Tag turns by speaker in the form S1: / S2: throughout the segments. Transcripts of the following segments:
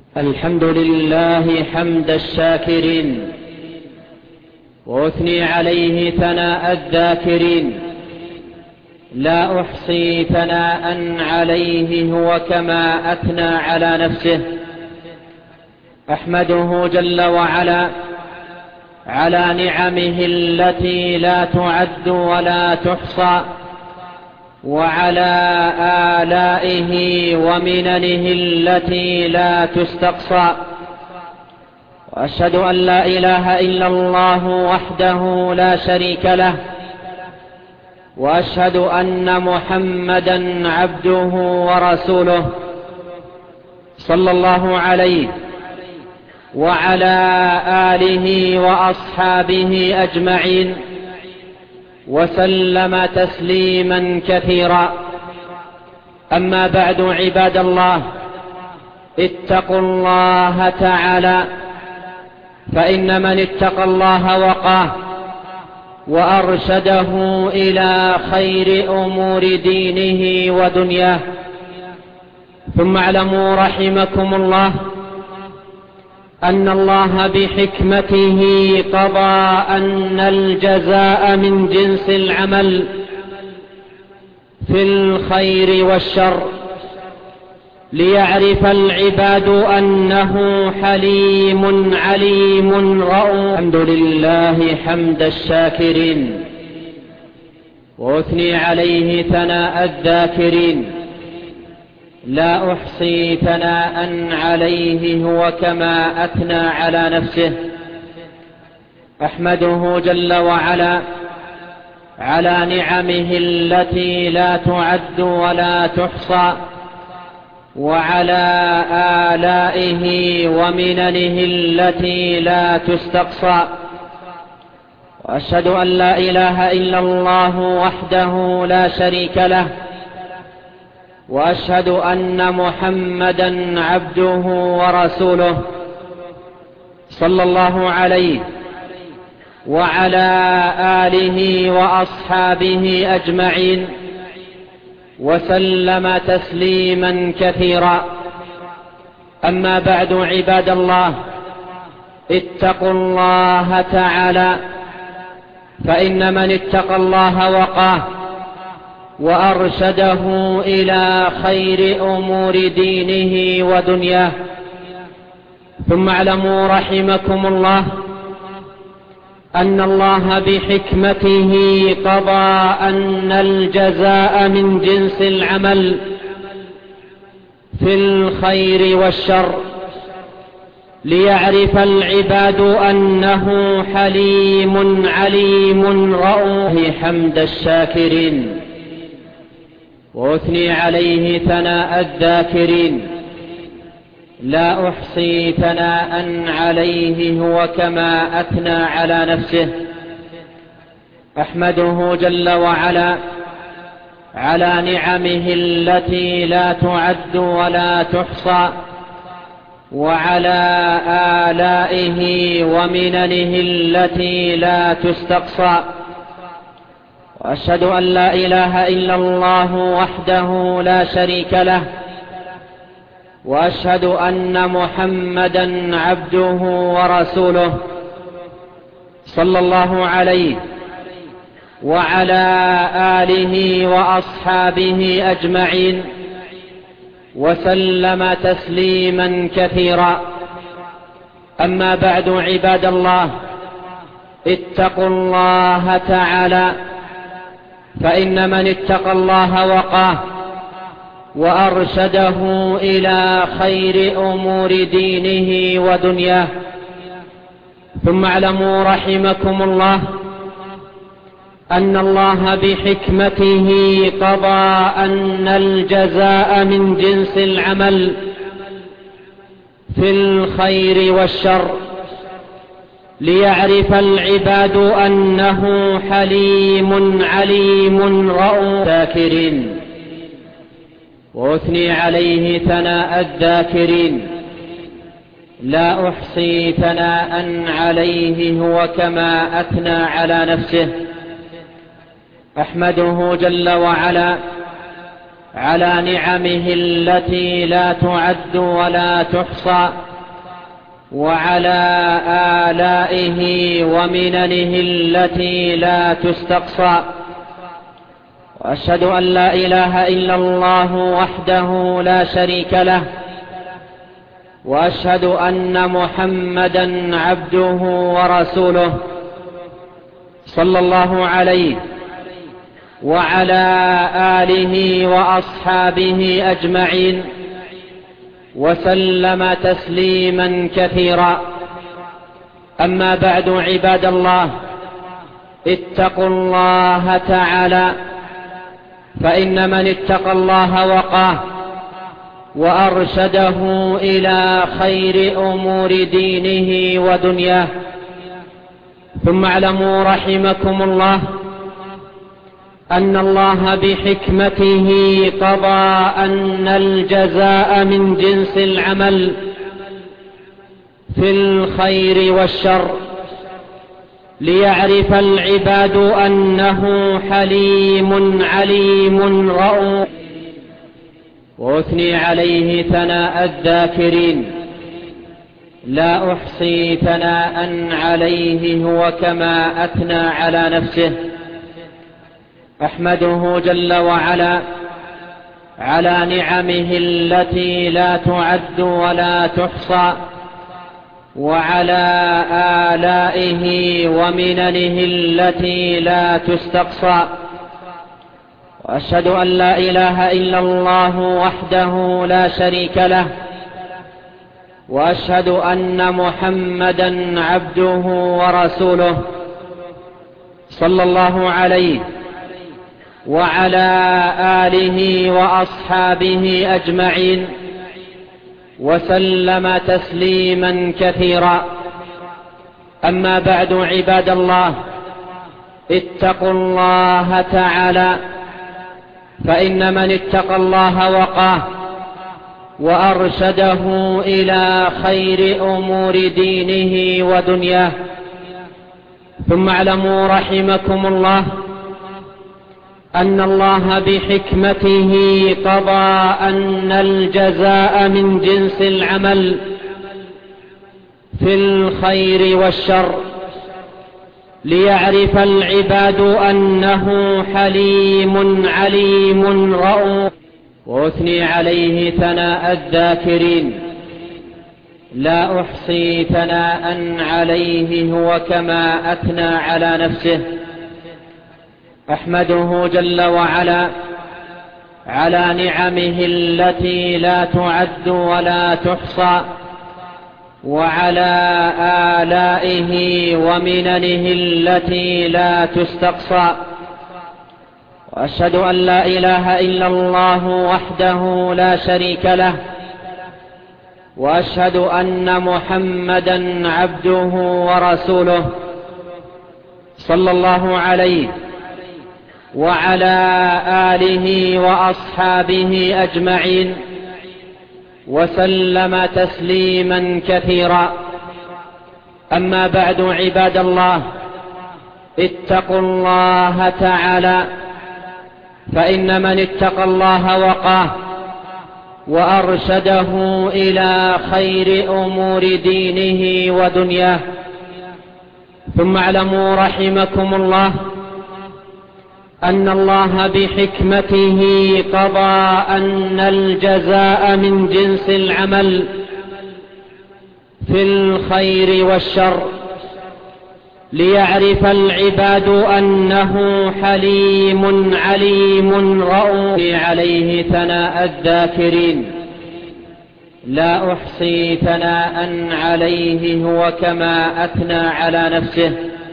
S1: الحمد لله حمد الشاكرين، وأثني عليه ثناء الذاكرين. لا أحصي ثناء عليه هو كما أثنى على نفسه. أحمده جل وعلا على نعمه التي لا تعد ولا تحصى، وعلى آلائه ومننه التي لا تستقصى. وأشهد أن لا إله إلا الله وحده لا شريك له، وأشهد أن محمدا عبده ورسوله، صلى الله عليه وعلى آله وأصحابه أجمعين، وسلم تسليما كثيرا. أما بعد، عباد الله، اتقوا الله تعالى، فإن من اتقى الله وقاه وأرشده إلى خير أمور دينه ودنياه. ثم اعلموا رحمكم الله أن الله بحكمته قضى أن الجزاء من جنس العمل في الخير والشر، ليعرف العباد أنه حليم عليم رؤوف. الحمد لله حمد الشاكرين، وأثني عليه ثناء الذاكرين. لا أحصي ثناء عليه هو كما أثنى على نفسه. أحمده جل وعلا على نعمه التي لا تعد ولا تحصى، وعلى آلائه ومننه التي لا تستقصى. وأشهد أن لا إله إلا الله وحده لا شريك له، وأشهد أن محمدا عبده ورسوله، صلى الله عليه وعلى آله وأصحابه أجمعين، وسلم تسليما كثيرا. أما بعد، عباد الله، اتقوا الله تعالى، فإن من اتقى الله وقاه وأرشده إلى خير أمور دينه ودنياه. ثم اعلموا رحمكم الله أن الله بحكمته قضى أن الجزاء من جنس العمل في الخير والشر، ليعرف العباد أنه حليم عليم رؤوف. حمد الشاكرين، وأثني عليه ثناء الذاكرين. لا أحصي ثناء عليه هو كما أثنى على نفسه. أحمده جل وعلا على نعمه التي لا تعد ولا تحصى، وعلى آلائه ومننه التي لا تستقصى. وأشهد أن لا إله إلا الله وحده لا شريك له، وأشهد أن محمدا عبده ورسوله، صلى الله عليه وعلى آله وأصحابه أجمعين، وسلم تسليما كثيرا. أما بعد، عباد الله، اتقوا الله تعالى، فإن من اتقى الله وقاه وأرشده إلى خير أمور دينه ودنياه. ثم اعلموا رحمكم الله أن الله بحكمته قضى أن الجزاء من جنس العمل في الخير والشر، ليعرف العباد أنه حليم عليم رؤوف. شاكرين، وأثني عليه ثناء الذاكرين. لا أحصي ثناء عليه هو كما أثنى على نفسه. أحمده جل وعلا على نعمه التي لا تعد ولا تحصى، وعلى آلائه ومننه التي لا تستقصى. وأشهد أن لا إله إلا الله وحده لا شريك له، وأشهد أن محمدا عبده ورسوله، صلى الله عليه وعلى آله وأصحابه أجمعين، وسلم تسليما كثيرا. أما بعد، عباد الله، اتقوا الله تعالى، فإن من اتقى الله وقاه وأرشده إلى خير أمور دينه ودنياه. ثم اعلموا رحمكم الله أن الله بحكمته قضى أن الجزاء من جنس العمل في الخير والشر، ليعرف العباد أنه حليم عليم رؤوف، وأثني عليه ثناء الذاكرين، لا أحصي ثناء عليه هو كما أثنى على نفسه. أحمده جل وعلا على نعمه التي لا تعد ولا تحصى، وعلى آلائه ومننه التي لا تستقصى. وأشهد أن لا إله إلا الله وحده لا شريك له، وأشهد أن محمدا عبده ورسوله، صلى الله عليه وعلى آله وأصحابه أجمعين، وسلم تسليما كثيرا. أما بعد، عباد الله، اتقوا الله تعالى، فإن من اتقى الله وقاه وأرشده إلى خير أمور دينه ودنياه. ثم اعلموا رحمكم الله أن الله بحكمته قضى أن الجزاء من جنس العمل في الخير والشر، ليعرف العباد أنه حليم عليم رؤوف، وأثني عليه ثناء الذاكرين، لا أحصي ثناء عليه هو كما أثنى على نفسه. أحمده جل وعلا على نعمه التي لا تعد ولا تحصى، وعلى آلائه ومننه التي لا تستقصى. وأشهد أن لا إله إلا الله وحده لا شريك له، وأشهد أن محمدا عبده ورسوله، صلى الله عليه وعلى آله وأصحابه أجمعين، وسلم تسليما كثيرا. أما بعد، عباد الله، اتقوا الله تعالى، فإن من اتقى الله وقاه وأرشده إلى خير أمور دينه ودنياه. ثم اعلموا رحمكم الله أن الله بحكمته قضى أن الجزاء من جنس العمل في الخير والشر، ليعرف العباد أنه حليم عليم رؤوف، عليه ثناء الذاكرين، لا أحصي ثناء عليه هو كما أثنى على نفسه.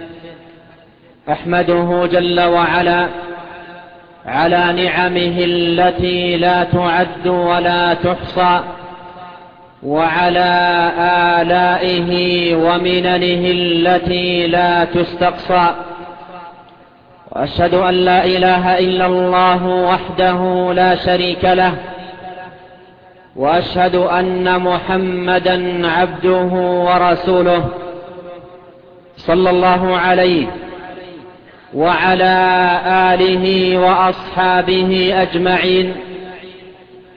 S1: أحمده جل وعلا على نعمه التي لا تعد ولا تحصى، وعلى آلائه ومننه التي لا تستقصى. وأشهد أن لا إله إلا الله وحده لا شريك له، وأشهد أن محمدا عبده ورسوله، صلى الله عليه وعلى آله وأصحابه أجمعين،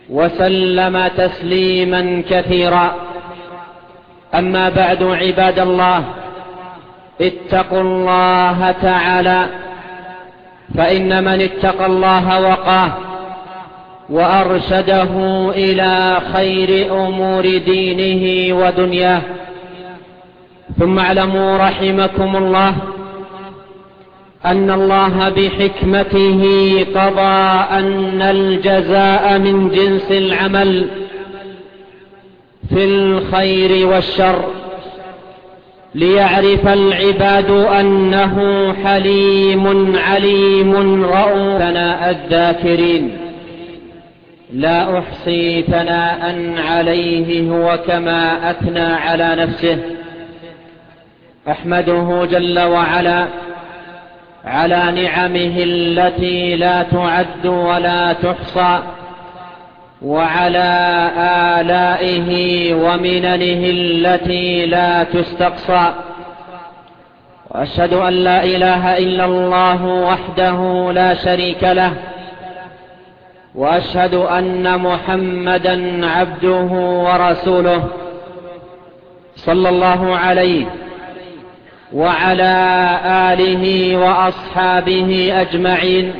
S1: وسلم تسليما كثيرا. أما بعد، عباد الله، اتقوا الله تعالى، فإن من اتقى الله وقاه وأرشده إلى خير أمور دينه ودنياه. ثم اعلموا رحمكم الله أن الله بحكمته قضى أن الجزاء من جنس العمل في الخير والشر، ليعرف العباد أنه حليم عليم رؤوف. ثناء الذاكرين لا أحصي ثناء عليه هو كما أثنى على نفسه. أحمده جل وعلا على نعمه التي لا تعد ولا تحصى، وعلى آلائه ومننه التي لا تستقصى. وأشهد أن لا إله إلا الله وحده لا شريك له، وأشهد أن محمدا عبده ورسوله، صلى الله عليه وعلى آله وأصحابه أجمعين،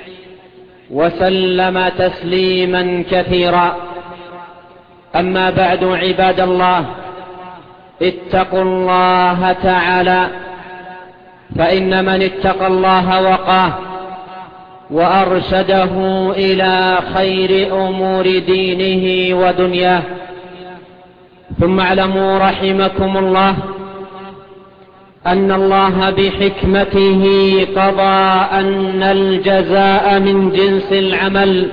S1: وسلم تسليما كثيرا. أما بعد، عباد الله، اتقوا الله تعالى، فإن من اتقى الله وقاه وأرشده إلى خير أمور دينه ودنياه. ثم اعلموا رحمكم الله أن الله بحكمته قضى أن الجزاء من جنس العمل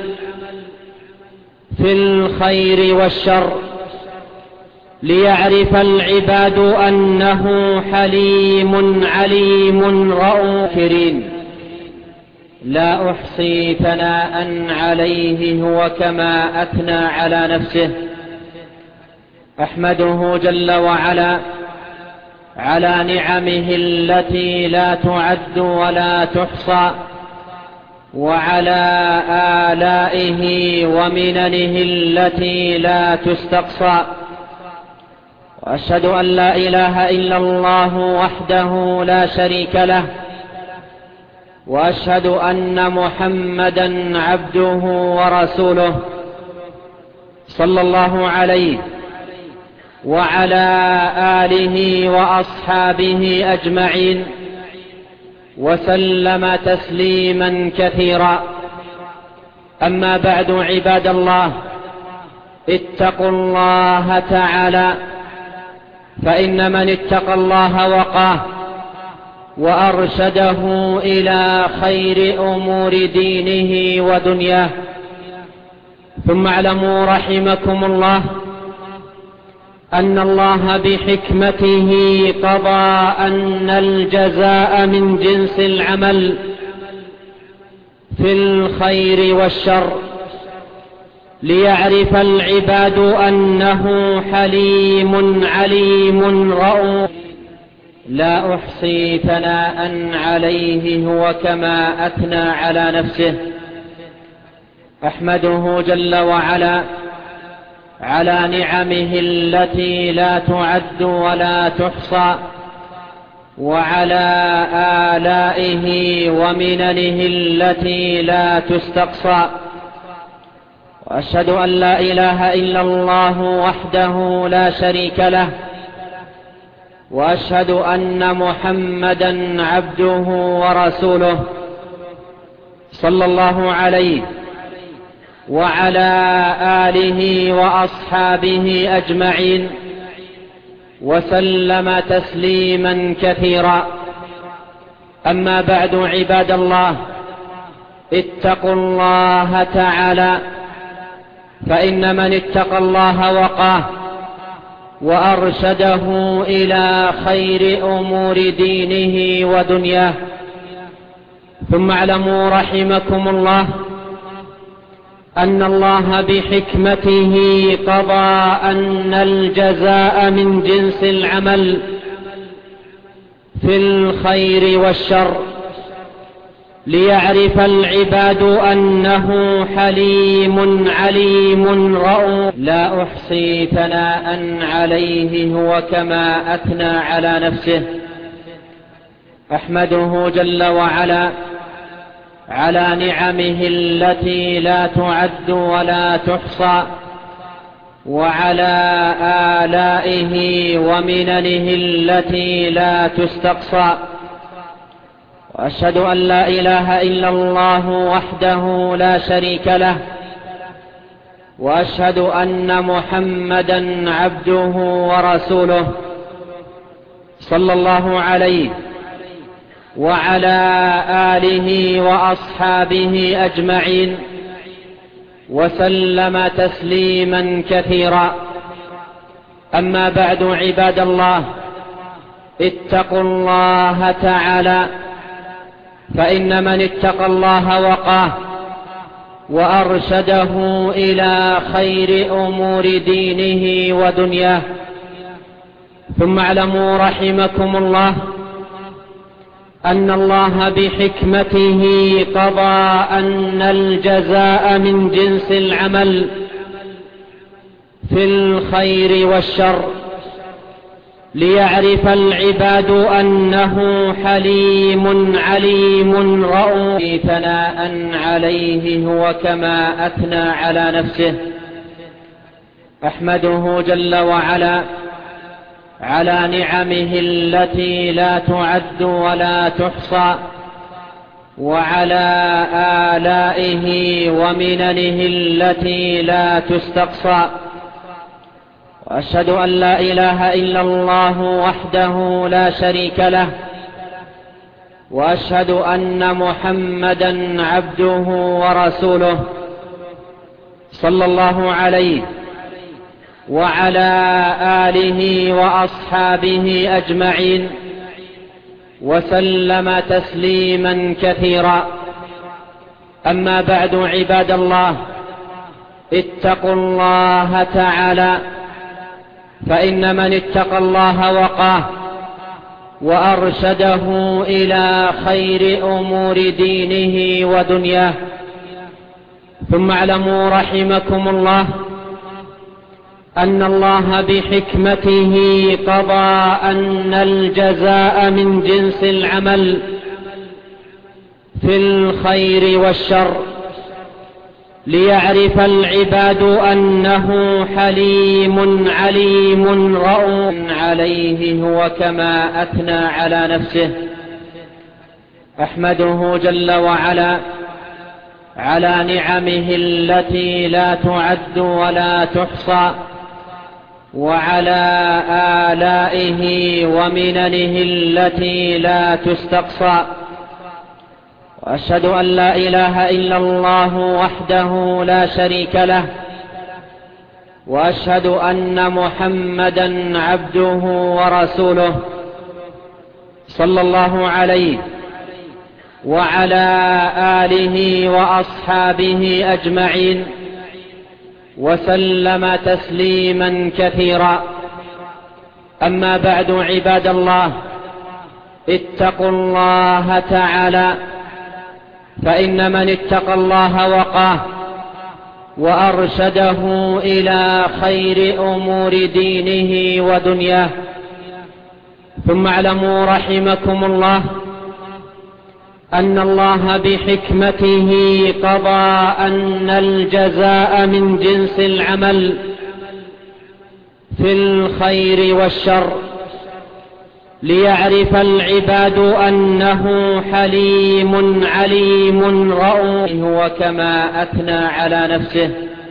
S1: في الخير والشر، ليعرف العباد أنه حليم عليم رؤوف. لا أحصي ثناء عليه هو كما أثنى على نفسه. أحمده جل وعلا على نعمه التي لا تعد ولا تحصى، وعلى آلائه ومننه التي لا تستقصى. وأشهد أن لا إله إلا الله وحده لا شريك له، وأشهد أن محمدا عبده ورسوله، صلى الله عليه وعلى آله وأصحابه أجمعين، وسلم تسليما كثيرا. أما بعد، عباد الله، اتقوا الله تعالى، فإن من اتقى الله وقاه وأرشده إلى خير أمور دينه ودنياه. ثم اعلموا رحمكم الله أن الله بحكمته قضى أن الجزاء من جنس العمل، في الخير والشر، ليعرف العباد أنه حليم عليم رؤوف. لا أحصي ثناء عليه هو كما أثنى على نفسه. أحمده جل وعلا على نعمه التي لا تعد ولا تحصى، وعلى آلائه ومننه التي لا تستقصى. وأشهد أن لا إله إلا الله وحده لا شريك له، وأشهد أن محمدا عبده ورسوله، صلى الله عليه وعلى آله وأصحابه أجمعين، وسلم تسليما كثيرا. أما بعد، عباد الله، اتقوا الله تعالى، فإن من اتقى الله وقاه وأرشده إلى خير أمور دينه ودنياه. ثم اعلموا رحمكم الله أن الله بحكمته قضى أن الجزاء من جنس العمل في الخير والشر، ليعرف العباد أنه حليم عليم رؤوف لا أحصي ثناء عليه هو كما أثنى على نفسه. أحمده جل وعلا على نعمه التي لا تعد ولا تحصى، وعلى آلائه ومننه التي لا تستقصى. وأشهد أن لا إله إلا الله وحده لا شريك له، وأشهد أن محمدا عبده ورسوله صلى الله عليه وعلى آله وأصحابه أجمعين وسلم تسليما كثيرا. أما بعد، عباد الله، اتقوا الله تعالى، فإن من اتقى الله وقاه وأرشده إلى خير أمور دينه ودنياه. ثم اعلموا رحمكم الله أن الله بحكمته قضى أن الجزاء من جنس العمل في الخير والشر، ليعرف العباد أنه حليم عليم رؤوف ثناء عليه هو كما أثنى على نفسه. أحمده جل وعلا على نعمه التي لا تعد ولا تحصى، وعلى آلائه ومننه التي لا تستقصى. وأشهد أن لا إله إلا الله وحده لا شريك له، وأشهد أن محمدا عبده ورسوله صلى الله عليه وعلى آله وأصحابه أجمعين وسلم تسليما كثيرا. أما بعد، عباد الله، اتقوا الله تعالى، فإن من اتقى الله وقاه وأرشده إلى خير أمور دينه ودنياه. ثم اعلموا رحمكم الله أن الله بحكمته قضى أن الجزاء من جنس العمل في الخير والشر، ليعرف العباد أنه حليم عليم رؤوف عليه هو كما أثنى على نفسه. أحمده جل وعلا على نعمه التي لا تعد ولا تحصى، وعلى آلائه ومننه التي لا تستقصى. وأشهد أن لا إله إلا الله وحده لا شريك له، وأشهد أن محمدا عبده ورسوله صلى الله عليه وعلى آله وأصحابه أجمعين وسلم تسليما كثيرا. أما بعد، عباد الله، اتقوا الله تعالى، فإن من اتقى الله وقاه وأرشده إلى خير أمور دينه ودنياه. ثم اعلموا رحمكم الله أن الله بحكمته قضى أن الجزاء من جنس العمل في الخير والشر، ليعرف العباد أنه حليم عليم رؤوف هو كما أثنى على نفسه.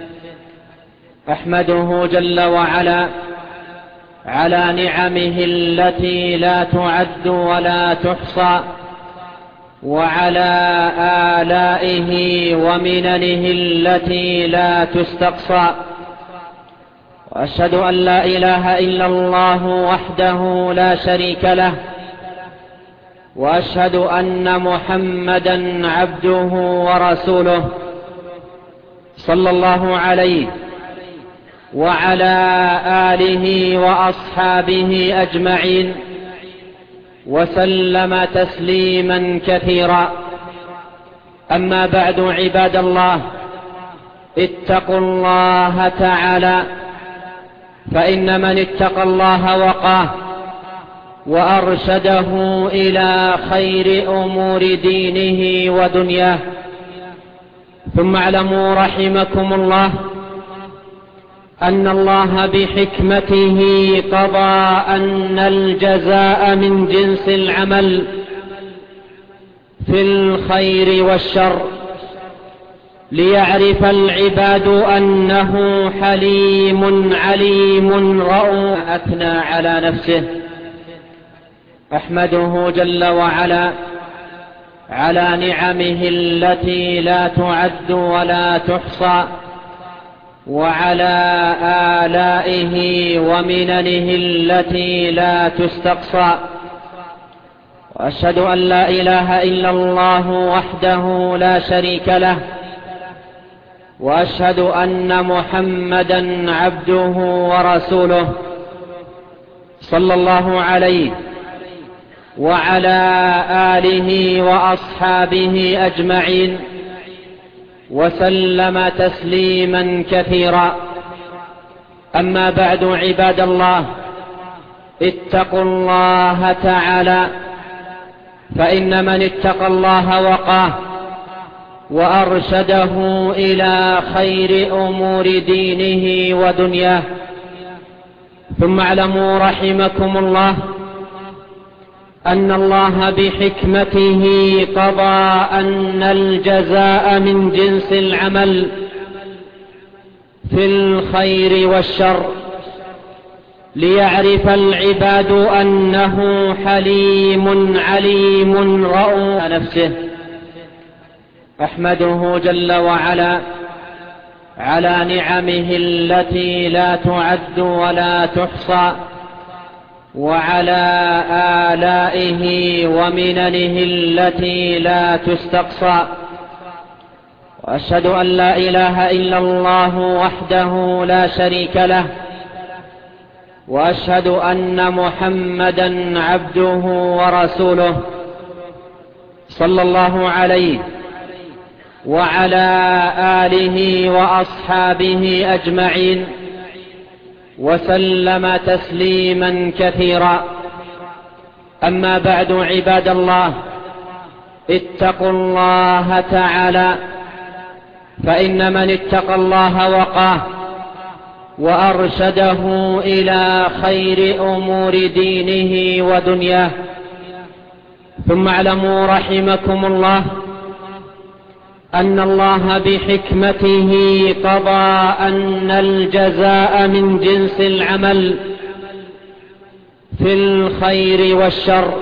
S1: أحمده جل وعلا على نعمه التي لا تعد ولا تحصى، وعلى آلائه ومننه التي لا تستقصى. وأشهد أن لا إله إلا الله وحده لا شريك له، وأشهد أن محمدا عبده ورسوله صلى الله عليه وعلى آله وأصحابه أجمعين وسلم تسليما كثيرا. أما بعد عباد الله، اتقوا الله تعالى، فإن من اتقى الله وقاه وأرشده إلى خير أمور دينه ودنياه. ثم اعلموا رحمكم الله أن الله بحكمته قضى أن الجزاء من جنس العمل في الخير والشر، ليعرف العباد أنه حليم عليم رؤوف. أثنى على نفسه، أحمده جل وعلا على نعمه التي لا تعد ولا تحصى، وعلى آلائه ومننه التي لا تستقصى. وأشهد أن لا إله إلا الله وحده لا شريك له، وأشهد أن محمدا عبده ورسوله، صلى الله عليه وعلى آله وأصحابه أجمعين، وسلم تسليما كثيرا. أما بعد عباد الله، اتقوا الله تعالى، فإن من اتقى الله وقاه وأرشده إلى خير أمور دينه ودنياه. ثم اعلموا رحمكم الله أن الله بحكمته قضى أن الجزاء من جنس العمل في الخير والشر، ليعرف العباد أنه حليم عليم رؤوف نفسه. أحمده جل وعلا على نعمه التي لا تعد ولا تحصى، وعلى آلائه ومننه التي لا تستقصى. وأشهد أن لا إله إلا الله وحده لا شريك له، وأشهد أن محمدا عبده ورسوله، صلى الله عليه وعلى آله وأصحابه أجمعين، وسلم تسليما كثيرا. أما بعد عباد الله، اتقوا الله تعالى، فإن من اتقى الله وقاه وأرشده إلى خير أمور دينه ودنياه. ثم اعلموا رحمكم الله أن الله بحكمته قضى أن الجزاء من جنس العمل في الخير والشر،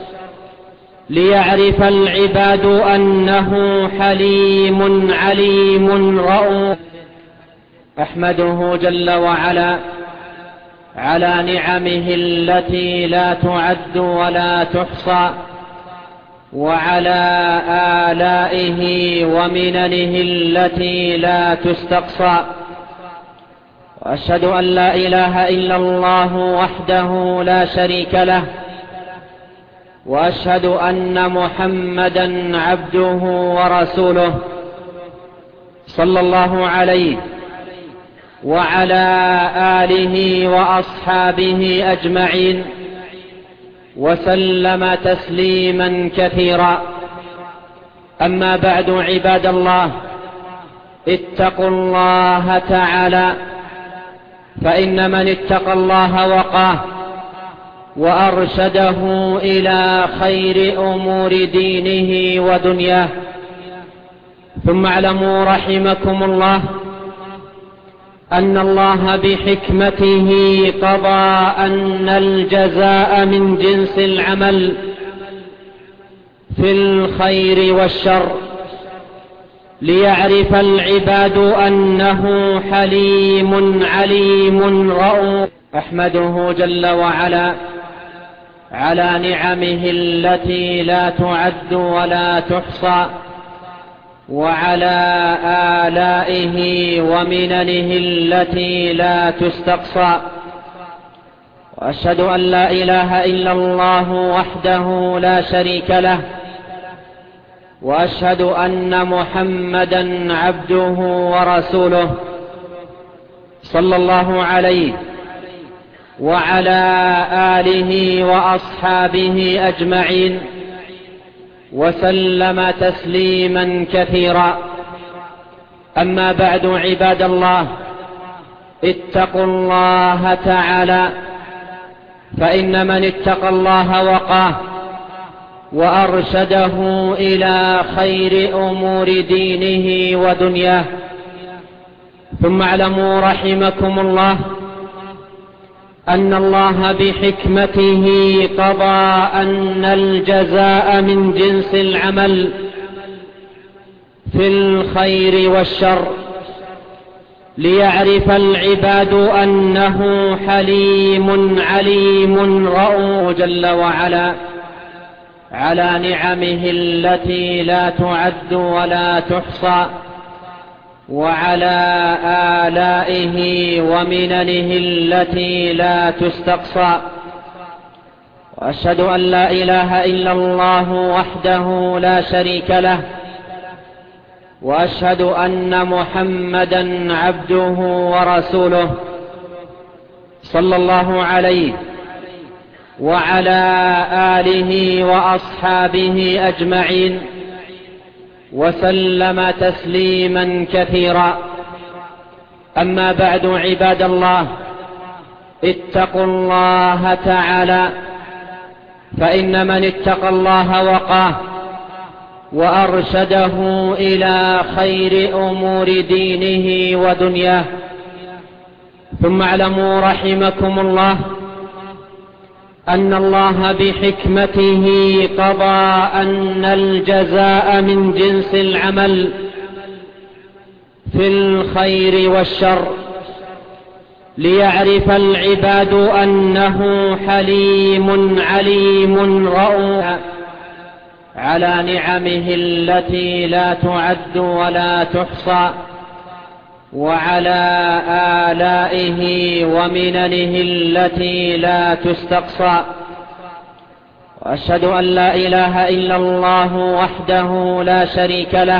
S1: ليعرف العباد أنه حليم عليم رؤوف. أحمده جل وعلا على نعمه التي لا تعد ولا تحصى، وعلى آلائه ومننه التي لا تستقصى. وأشهد أن لا إله إلا الله وحده لا شريك له، وأشهد أن محمدا عبده ورسوله، صلى الله عليه وعلى آله وأصحابه أجمعين، وسلم تسليما كثيرا. أما بعد عباد الله، اتقوا الله تعالى، فإن من اتقى الله وقاه وأرشده إلى خير أمور دينه ودنياه. ثم اعلموا رحمكم الله أن الله بحكمته قضى أن الجزاء من جنس العمل في الخير والشر، ليعرف العباد أنه حليم عليم رؤوف. أحمده جل وعلا على نعمه التي لا تعد ولا تحصى، وعلى آلائه ومننه التي لا تستقصى. وأشهد أن لا إله إلا الله وحده لا شريك له، وأشهد أن محمدا عبده ورسوله صلى الله عليه وعلى آله وأصحابه أجمعين وسلم تسليما كثيرا. أما بعد، عباد الله، اتقوا الله تعالى، فإن من اتقى الله وقاه وأرشده إلى خير أمور دينه ودنياه. ثم اعلموا رحمكم الله أن الله بحكمته قضى أن الجزاء من جنس العمل في الخير والشر، ليعرف العباد أنه حليم عليم رؤوف جل وعلا على نعمه التي لا تعد ولا تحصى، وعلى آلائه ومننه التي لا تستقصى. وأشهد أن لا إله إلا الله وحده لا شريك له، وأشهد أن محمدا عبده ورسوله صلى الله عليه وعلى آله وأصحابه أجمعين وسلم تسليما كثيرا. أما بعد، عباد الله، اتقوا الله تعالى، فإن من اتقى الله وقاه وأرشده إلى خير أمور دينه ودنياه. ثم اعلموا رحمكم الله أن الله بحكمته قضى أن الجزاء من جنس العمل في الخير والشر، ليعرف العباد أنه حليم عليم رؤوف على نعمه التي لا تعد ولا تحصى، وعلى آلائه ومننه التي لا تستقصى. وأشهد أن لا إله إلا الله وحده لا شريك له،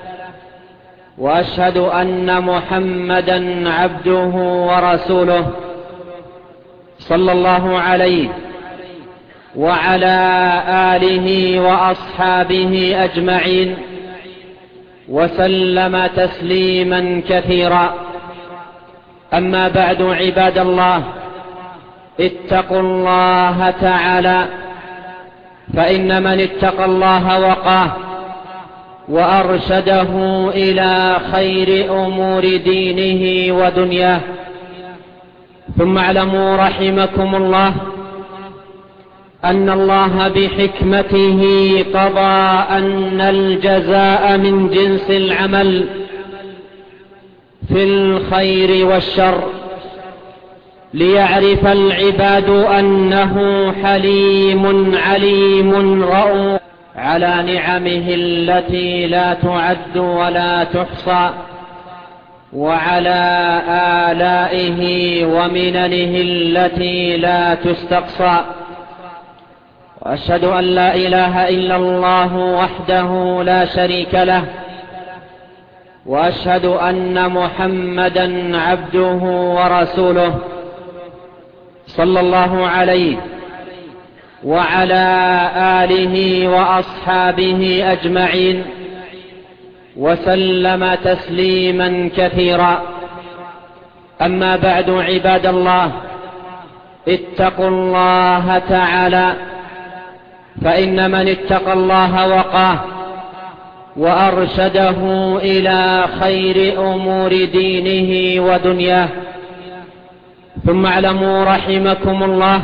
S1: وأشهد أن محمدا عبده ورسوله صلى الله عليه وعلى آله وأصحابه أجمعين وسلم تسليما كثيرا. أما بعد، عباد الله، اتقوا الله تعالى، فإن من اتقى الله وقاه وأرشده إلى خير أمور دينه ودنياه. ثم اعلموا رحمكم الله أن الله بحكمته قضى أن الجزاء من جنس العمل في الخير والشر، ليعرف العباد أنه حليم عليم رؤوف على نعمه التي لا تعد ولا تحصى، وعلى آلائه ومننه التي لا تستقصى. وأشهد أن لا إله إلا الله وحده لا شريك له، وأشهد أن محمدا عبده ورسوله صلى الله عليه وعلى آله وأصحابه أجمعين وسلم تسليما كثيرا. أما بعد، عباد الله، اتقوا الله تعالى، فإن من اتقى الله وقاه وأرشده إلى خير أمور دينه ودنياه. ثم اعلموا رحمكم الله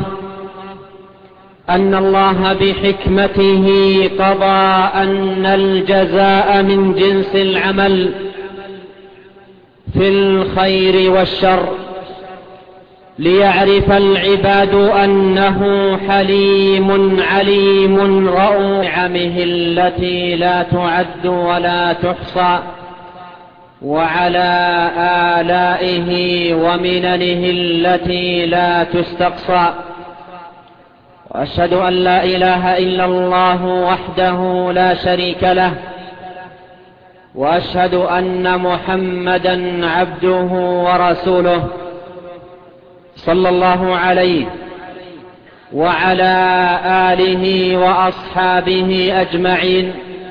S1: أن الله بحكمته قضى أن الجزاء من جنس العمل في الخير والشر، ليعرف العباد أنه حليم عليم رؤوف نعمه التي لا تعد ولا تحصى، وعلى آلائه ومننه التي لا تستقصى. وأشهد أن لا إله إلا الله وحده لا شريك له، وأشهد أن محمدا عبده ورسوله صلى الله عليه وعلى آله وأصحابه أجمعين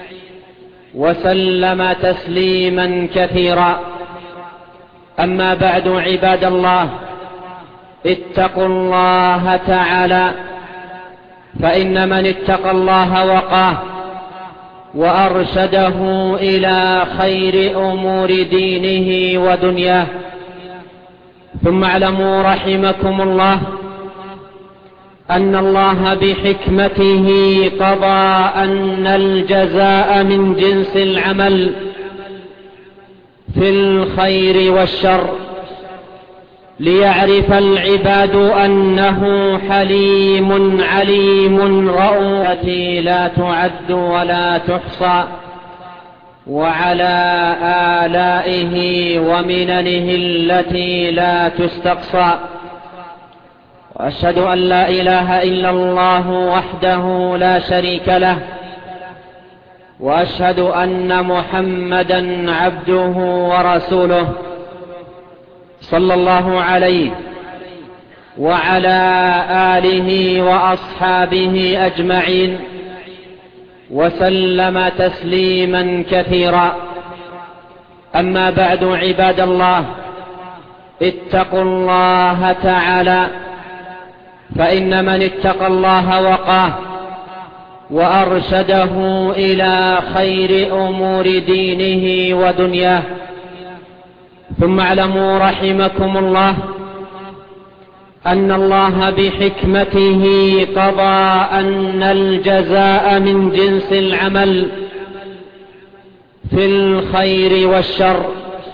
S1: وسلم تسليما كثيرا. أما بعد، عباد الله، اتقوا الله تعالى، فإن من اتقى الله وقاه وأرشده إلى خير أمور دينه ودنياه. ثم اعلموا رحمكم الله أن الله بحكمته قضى أن الجزاء من جنس العمل في الخير والشر، ليعرف العباد أنه حليم عليم رؤوف لا تعد ولا تحصى، وعلى آلائه ومننه التي لا تستقصى. وأشهد أن لا إله إلا الله وحده لا شريك له، وأشهد أن محمدا عبده ورسوله صلى الله عليه وعلى آله وأصحابه أجمعين وسلم تسليما كثيرا. أما بعد، عباد الله، اتقوا الله تعالى، فإن من اتقى الله وقاه وأرشده إلى خير أمور دينه ودنياه. ثم اعلموا رحمكم الله أن الله بحكمته قضى أن الجزاء من جنس العمل في الخير والشر،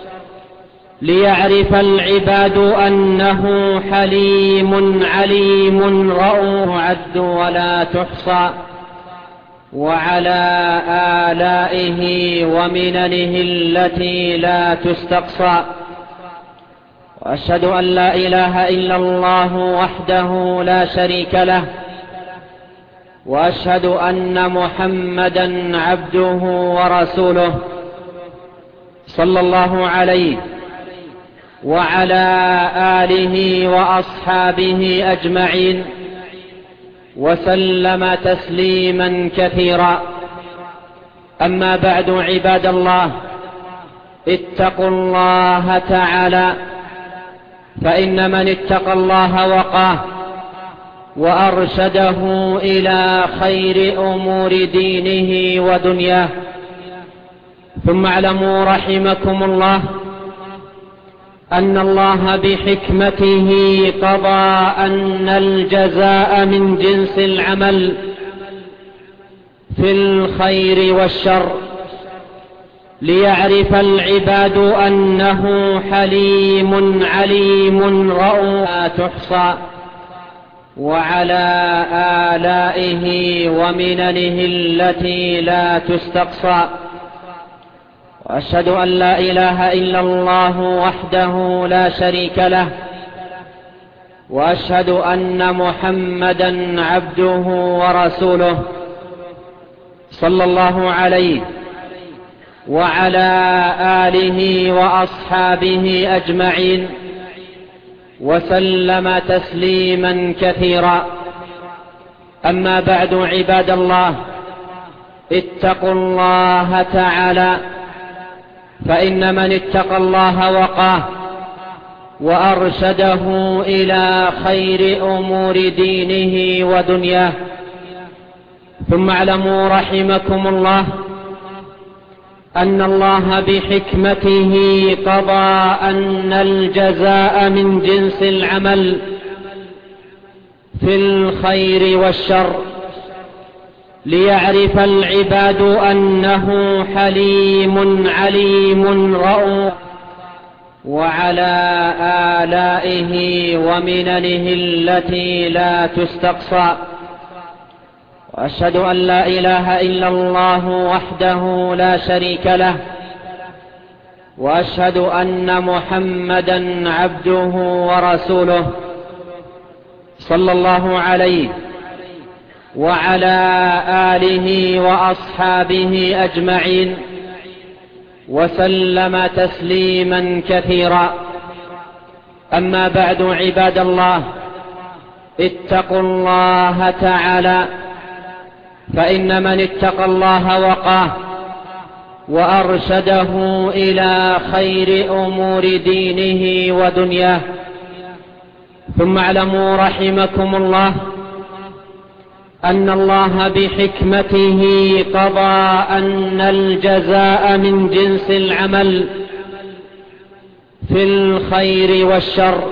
S1: ليعرف العباد أنه حليم عليم رؤوف عد ولا تحصى، وعلى آلائه ومننه التي لا تستقصى. وأشهد أن لا إله إلا الله وحده لا شريك له، وأشهد أن محمدا عبده ورسوله صلى الله عليه وعلى آله وأصحابه أجمعين وسلم تسليما كثيرا. أما بعد، عباد الله، اتقوا الله تعالى، فإن من اتقى الله وقاه وأرشده إلى خير أمور دينه ودنياه. ثم اعلموا رحمكم الله أن الله بحكمته قضى أن الجزاء من جنس العمل في الخير والشر، ليعرف العباد أنه حليم عليم رؤوف لا تحصى، وعلى آلائه ومننه التي لا تستقصى. وأشهد أن لا إله إلا الله وحده لا شريك له، وأشهد أن محمدا عبده ورسوله صلى الله عليه وعلى آله وأصحابه أجمعين وسلم تسليما كثيرا. أما بعد، عباد الله، اتقوا الله تعالى، فإن من اتقى الله وقاه وأرشده إلى خير أمور دينه ودنياه. ثم اعلموا رحمكم الله أن الله بحكمته قضى أن الجزاء من جنس العمل في الخير والشر، ليعرف العباد أنه حليم عليم رؤوف، وعلى آلائه ومننه التي لا تستقصى. وأشهد أن لا إله إلا الله وحده لا شريك له، وأشهد أن محمدا عبده ورسوله وعلى آله وأصحابه أجمعين وسلم تسليما كثيرا. أما بعد، عباد الله، اتقوا الله تعالى، فإن من اتقى الله وقاه وأرشده إلى خير أمور دينه ودنياه. ثم اعلموا رحمكم الله أن الله بحكمته قضى أن الجزاء من جنس العمل في الخير والشر، ليعرف العباد أنه حليم عليم رؤوف، وعلى آلائه ومننه التي لا تستقصى. وأشهد أن لا إله إلا الله وحده لا شريك له، وأشهد أن محمدا عبده ورسوله صلى الله عليه وعلى آله وأصحابه أجمعين وسلم تسليما كثيرا. أما بعد، عباد الله، اتقوا الله تعالى، فإن من اتقى الله وقاه وأرشده إلى خير أمور دينه ودنياه. ثم اعلموا رحمكم الله أن الله بحكمته قضى أن الجزاء من جنس العمل في الخير والشر،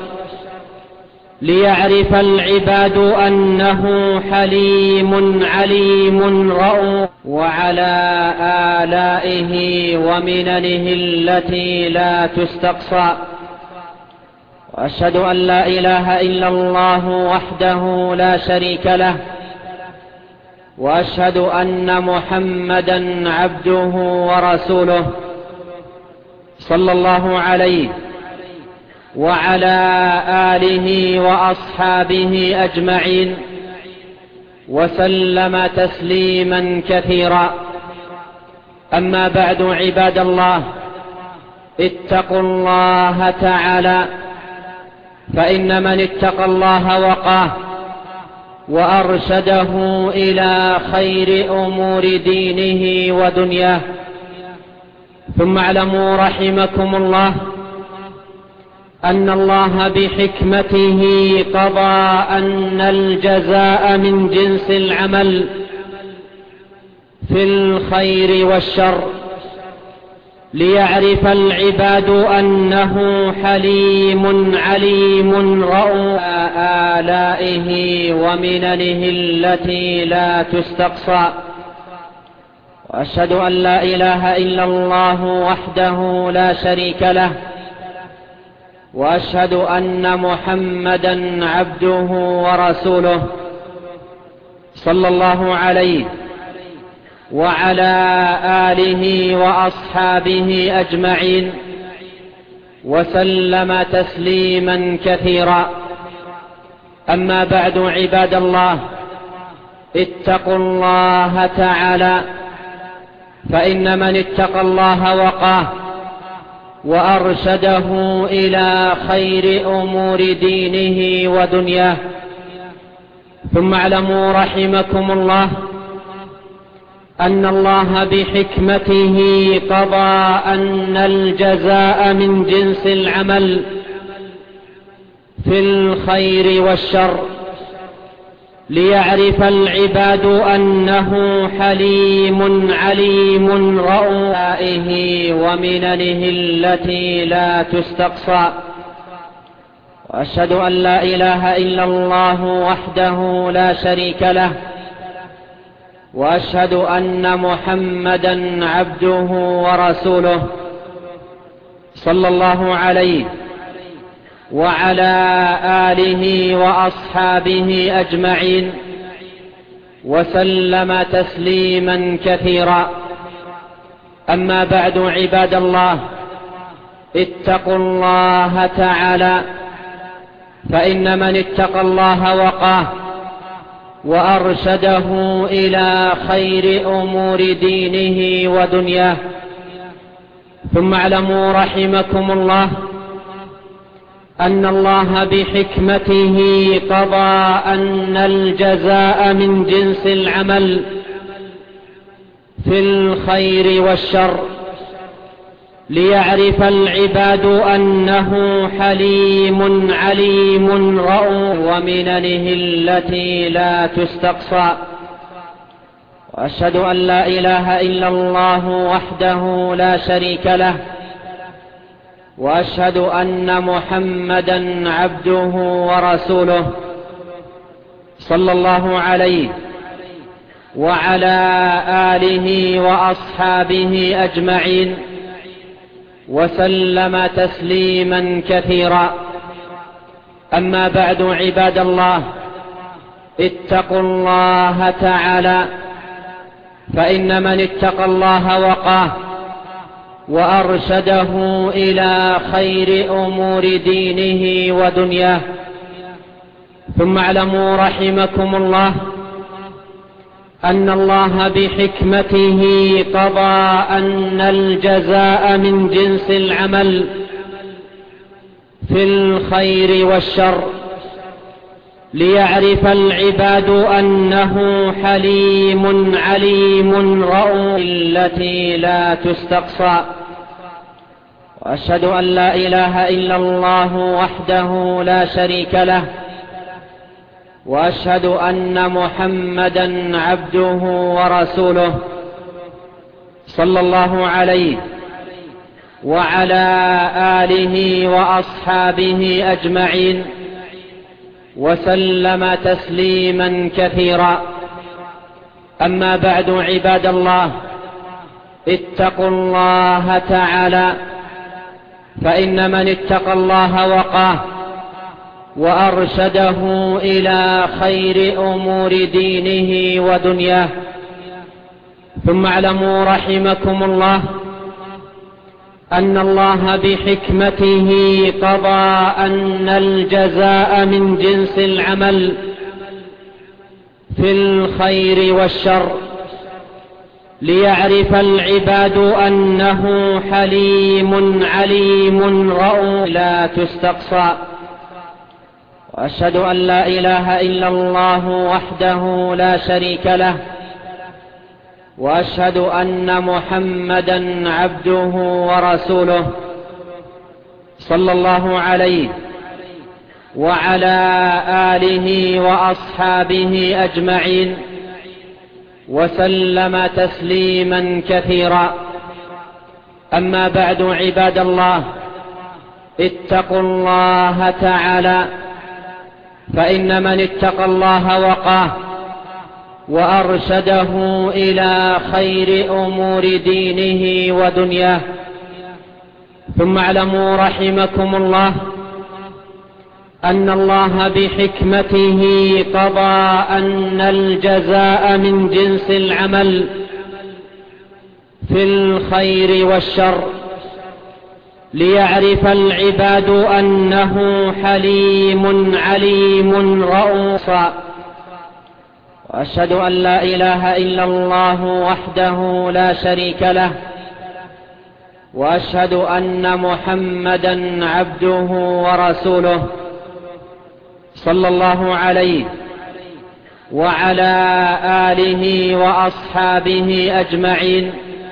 S1: ليعرف العباد أنه حليم عليم رؤوف، وعلى آلائه ومننه التي لا تستقصى. وأشهد أن لا إله إلا الله وحده لا شريك له، وأشهد أن محمدا عبده ورسوله، صلى الله عليه وعلى آله وأصحابه أجمعين وسلم تسليما كثيرا. أما بعد، عباد الله، اتقوا الله تعالى، فإن من اتقى الله وقاه وأرشده إلى خير أمور دينه ودنياه. ثم اعلموا رحمكم الله أن الله بحكمته قضى أن الجزاء من جنس العمل في الخير والشر، ليعرف العباد أنه حليم عليم رؤوف، آلائه ومننه التي لا تستقصى. وأشهد أن لا إله إلا الله وحده لا شريك له، وأشهد أن محمدا عبده ورسوله، صلى الله عليه وعلى آله وأصحابه أجمعين وسلم تسليما كثيرا. أما بعد، عباد الله، اتقوا الله تعالى، فإن من اتقى الله وقاه وأرشده إلى خير أمور دينه ودنياه. ثم اعلموا رحمكم الله أن الله بحكمته قضى أن الجزاء من جنس العمل في الخير والشر، ليعرف العباد أنه حليم عليم رؤوف، ومننه التي لا تستقصى. وأشهد أن لا إله إلا الله وحده لا شريك له، وأشهد أن محمدا عبده ورسوله، صلى الله عليه وعلى آله وأصحابه أجمعين وسلم تسليما كثيرا. أما بعد، عباد الله، اتقوا الله تعالى، فإن من اتقى الله وقاه وأرشده إلى خير أمور دينه ودنياه. ثم اعلموا رحمكم الله أن الله بحكمته قضى أن الجزاء من جنس العمل في الخير والشر، ليعرف العباد أنه حليم عليم رؤوف، ومننه التي لا تستقصى. وأشهد أن لا إله إلا الله وحده لا شريك له، وأشهد أن محمدا عبده ورسوله، صلى الله عليه وعلى آله وأصحابه أجمعين وسلم تسليما كثيرا. أما بعد، عباد الله، اتقوا الله تعالى، فإن من اتقى الله وقاه وأرشده إلى خير أمور دينه ودنياه. ثم اعلموا رحمكم الله أن الله بحكمته قضى أن الجزاء من جنس العمل في الخير والشر، ليعرف العباد أنه حليم عليم رؤوف التي لا تستقصى. وأشهد أن لا إله إلا الله وحده لا شريك له، وأشهد أن محمدا عبده ورسوله صلى الله عليه وعلى آله وأصحابه أجمعين وسلم تسليما كثيرا. أما بعد، عباد الله، اتقوا الله تعالى، فإن من اتقى الله وقاه وأرشده إلى خير أمور دينه ودنياه. ثم اعلموا رحمكم الله أن الله بحكمته قضى أن الجزاء من جنس العمل في الخير والشر، ليعرف العباد أنه حليم عليم رؤوف لا تستقصى. وأشهد أن لا إله إلا الله وحده لا شريك له، وأشهد أن محمدا عبده ورسوله صلى الله عليه وعلى آله وأصحابه أجمعين وسلم تسليما كثيرا. أما بعد، عباد الله، اتقوا الله تعالى، فإن من اتقى الله وقاه وأرشده إلى خير أمور دينه ودنياه. ثم اعلموا رحمكم الله أن الله بحكمته قضى أن الجزاء من جنس العمل في الخير والشر، ليعرف العباد أنه حليم عليم رؤوف. وأشهد أن لا إله إلا الله وحده لا شريك له، وأشهد أن محمدا عبده ورسوله صلى الله عليه وعلى آله وأصحابه أجمعين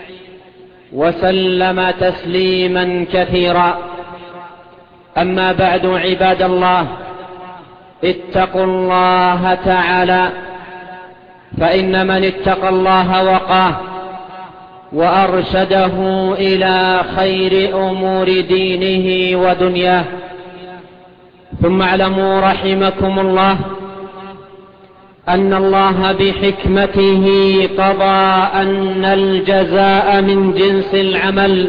S1: وسلم تسليما كثيرا. أما بعد، عباد الله، اتقوا الله تعالى، فإن من اتقى الله وقاه وأرشده إلى خير أمور دينه ودنياه. ثم اعلموا رحمكم الله أن الله بحكمته قضى أن الجزاء من جنس العمل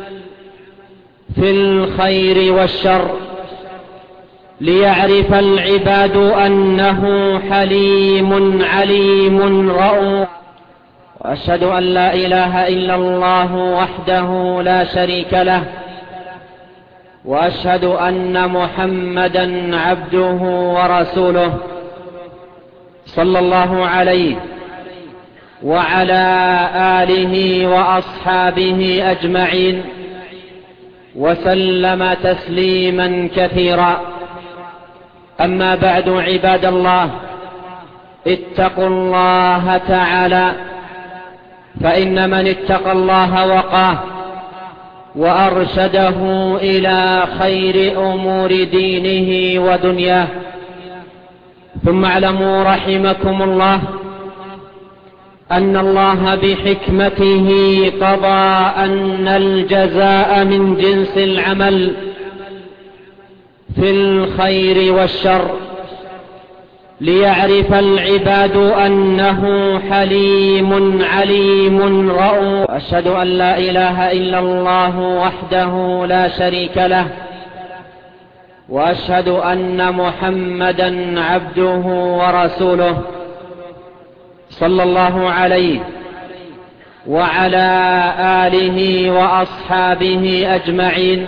S1: في الخير والشر، ليعرف العباد أنه حليم عليم رؤوف. وأشهد أن لا إله إلا الله وحده لا شريك له، وأشهد أن محمدا عبده ورسوله صلى الله عليه وعلى آله وأصحابه أجمعين وسلم تسليما كثيرا. أما بعد، عباد الله، اتقوا الله تعالى، فإن من اتقى الله وقاه وأرشده إلى خير أمور دينه ودنياه. ثم اعلموا رحمكم الله أن الله بحكمته قضى أن الجزاء من جنس العمل في الخير والشر، ليعرف العباد أنه حليم عليم رؤوف. وأشهد أن لا إله إلا الله وحده لا شريك له، وأشهد أن محمدا عبده ورسوله صلى الله عليه وعلى آله وأصحابه أجمعين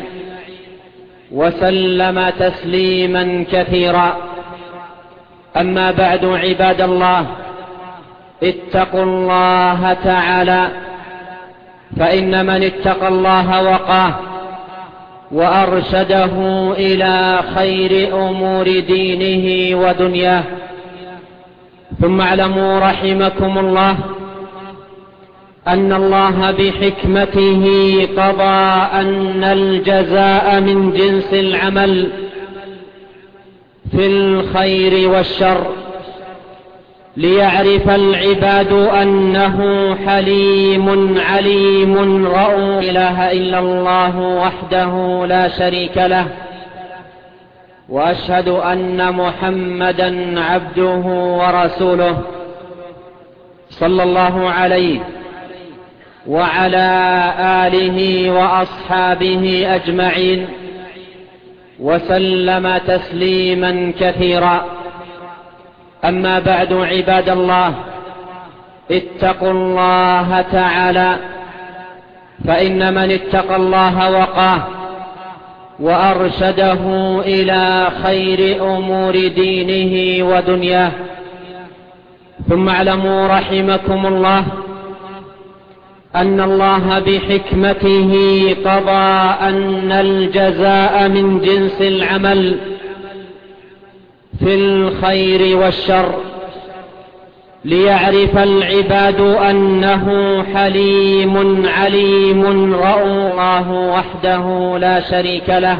S1: وسلم تسليما كثيرا. أما بعد، عباد الله، اتقوا الله تعالى، فإن من اتقى الله وقاه وأرشده إلى خير أمور دينه ودنياه. ثم اعلموا رحمكم الله أن الله بحكمته قضى أن الجزاء من جنس العمل في الخير والشر، ليعرف العباد أنه حليم عليم رؤوف. لا إله إلا الله وحده لا شريك له، وأشهد أن محمدا عبده ورسوله، صلى الله عليه وعلى آله وأصحابه أجمعين وسلم تسليما كثيرا. أما بعد، عباد الله، اتقوا الله تعالى، فإن من اتقى الله وقاه وأرشده إلى خير أمور دينه ودنياه. ثم اعلموا رحمكم الله أن الله بحكمته قضى أن الجزاء من جنس العمل في الخير والشر، ليعرف العباد أنه حليم عليم رؤوف. الله وحده لا شريك له،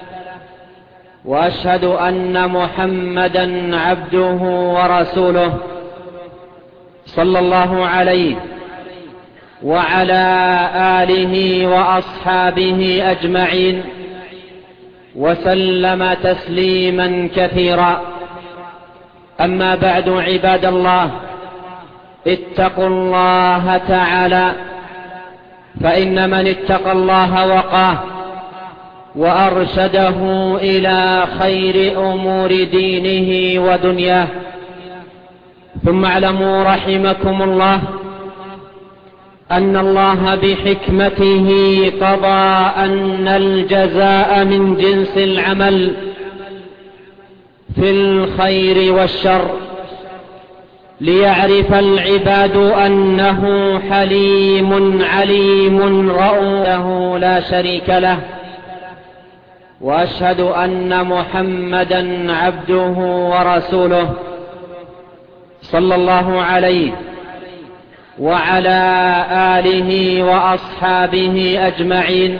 S1: وأشهد أن محمدا عبده ورسوله، صلى الله عليه وعلى آله وأصحابه أجمعين وسلم تسليما كثيرا. أما بعد، عباد الله، اتقوا الله تعالى، فإن من اتقى الله وقاه وأرشده إلى خير أمور دينه ودنياه. ثم اعلموا رحمكم الله أن الله بحكمته قضى أن الجزاء من جنس العمل في الخير والشر، ليعرف العباد أنه حليم عليم رؤوف لا شريك له، وأشهد أن محمدا عبده ورسوله، صلى الله عليه وعلى آله وأصحابه أجمعين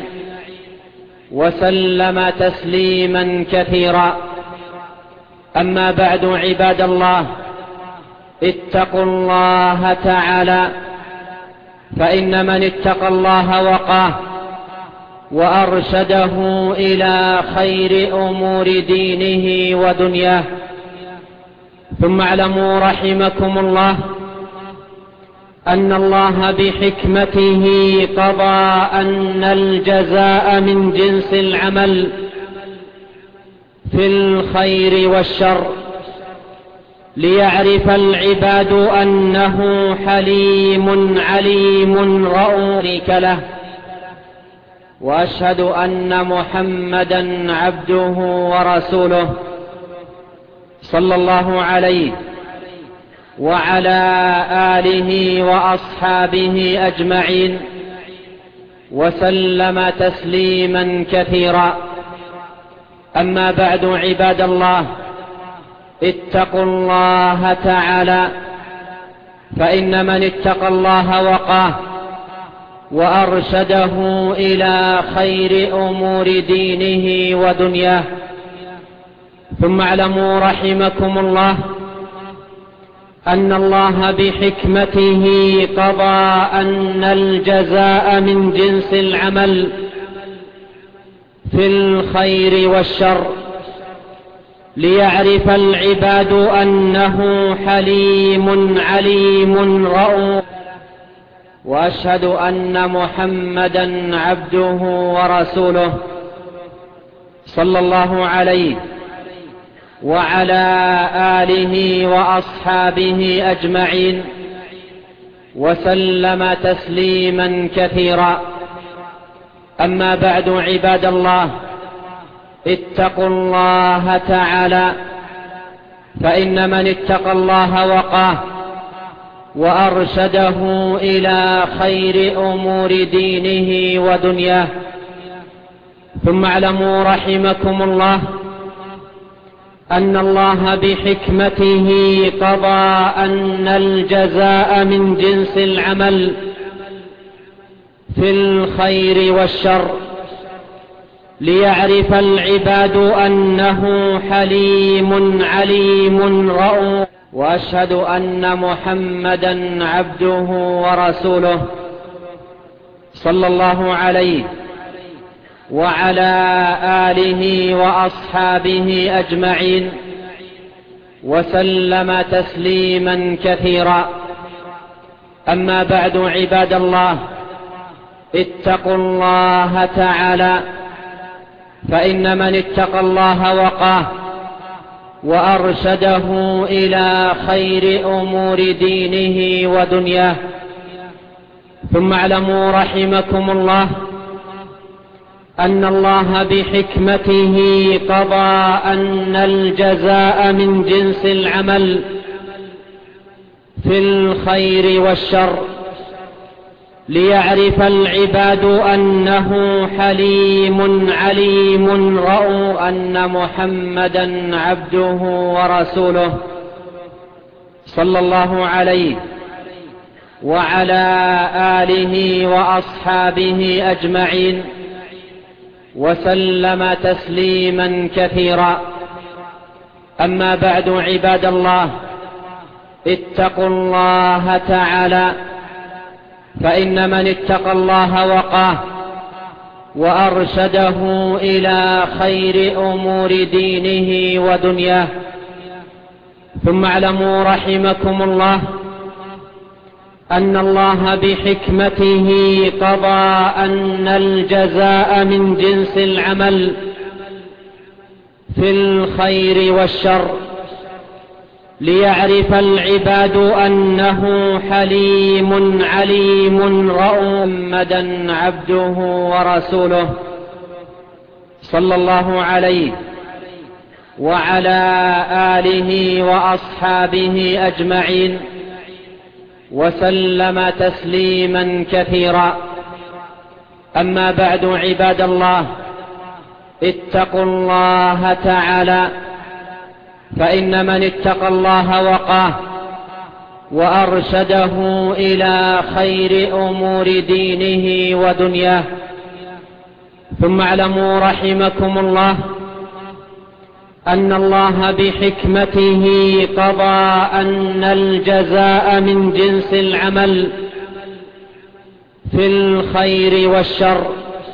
S1: وسلم تسليما كثيرا. أما بعد، عباد الله، اتقوا الله تعالى، فإن من اتقى الله وقاه وأرشده إلى خير أمور دينه ودنياه. ثم اعلموا رحمكم الله أن الله بحكمته قضى أن الجزاء من جنس العمل في الخير والشر، ليعرف العباد أنه حليم عليم رؤوف له، وأشهد أن محمدا عبده ورسوله، صلى الله عليه وعلى آله وأصحابه أجمعين وسلم تسليما كثيرا. أما بعد، عباد الله، اتقوا الله تعالى، فإن من اتقى الله وقاه وأرشده إلى خير أمور دينه ودنياه. ثم اعلموا رحمكم الله أن الله بحكمته قضى أن الجزاء من جنس العمل في الخير والشر، ليعرف العباد أنه حليم عليم رؤوف. وأشهد أن محمدا عبده ورسوله، صلى الله عليه وعلى آله وأصحابه أجمعين وسلم تسليما كثيرا. أما بعد، عباد الله، اتقوا الله تعالى، فإن من اتقى الله وقاه وأرشده إلى خير أمور دينه ودنياه. ثم اعلموا رحمكم الله أن الله بحكمته قضى أن الجزاء من جنس العمل في الخير والشر، ليعرف العباد أنه حليم عليم رؤوف. وأشهد أن محمدا عبده ورسوله صلى الله عليه وعلى آله وأصحابه أجمعين وسلم تسليما كثيرا. أما بعد، عباد الله، اتقوا الله تعالى، فإن من اتقى الله وقاه وأرشده إلى خير أمور دينه ودنياه. ثم اعلموا رحمكم الله أن الله بحكمته قضى أن الجزاء من جنس العمل في الخير والشر، ليعرف العباد أنه حليم عليم رؤوف، أن محمدا عبده ورسوله صلى الله عليه وعلى آله وأصحابه أجمعين وسلم تسليما كثيرا. أما بعد، عباد الله، اتقوا الله تعالى، فإن من اتقى الله وقاه وأرشده إلى خير أمور دينه ودنياه. ثم اعلموا رحمكم الله أن الله بحكمته قضى أن الجزاء من جنس العمل في الخير والشر، ليعرف العباد أنه حليم عليم رؤوف، محمدا عبده ورسوله صلى الله عليه وعلى آله وأصحابه أجمعين وسلم تسليما كثيرا. أما بعد، عباد الله، اتقوا الله تعالى، فإن من اتقى الله وقاه وأرشده إلى خير أمور دينه ودنياه. ثم اعلموا رحمكم الله أن الله بحكمته قضى أن الجزاء من جنس العمل في الخير والشر،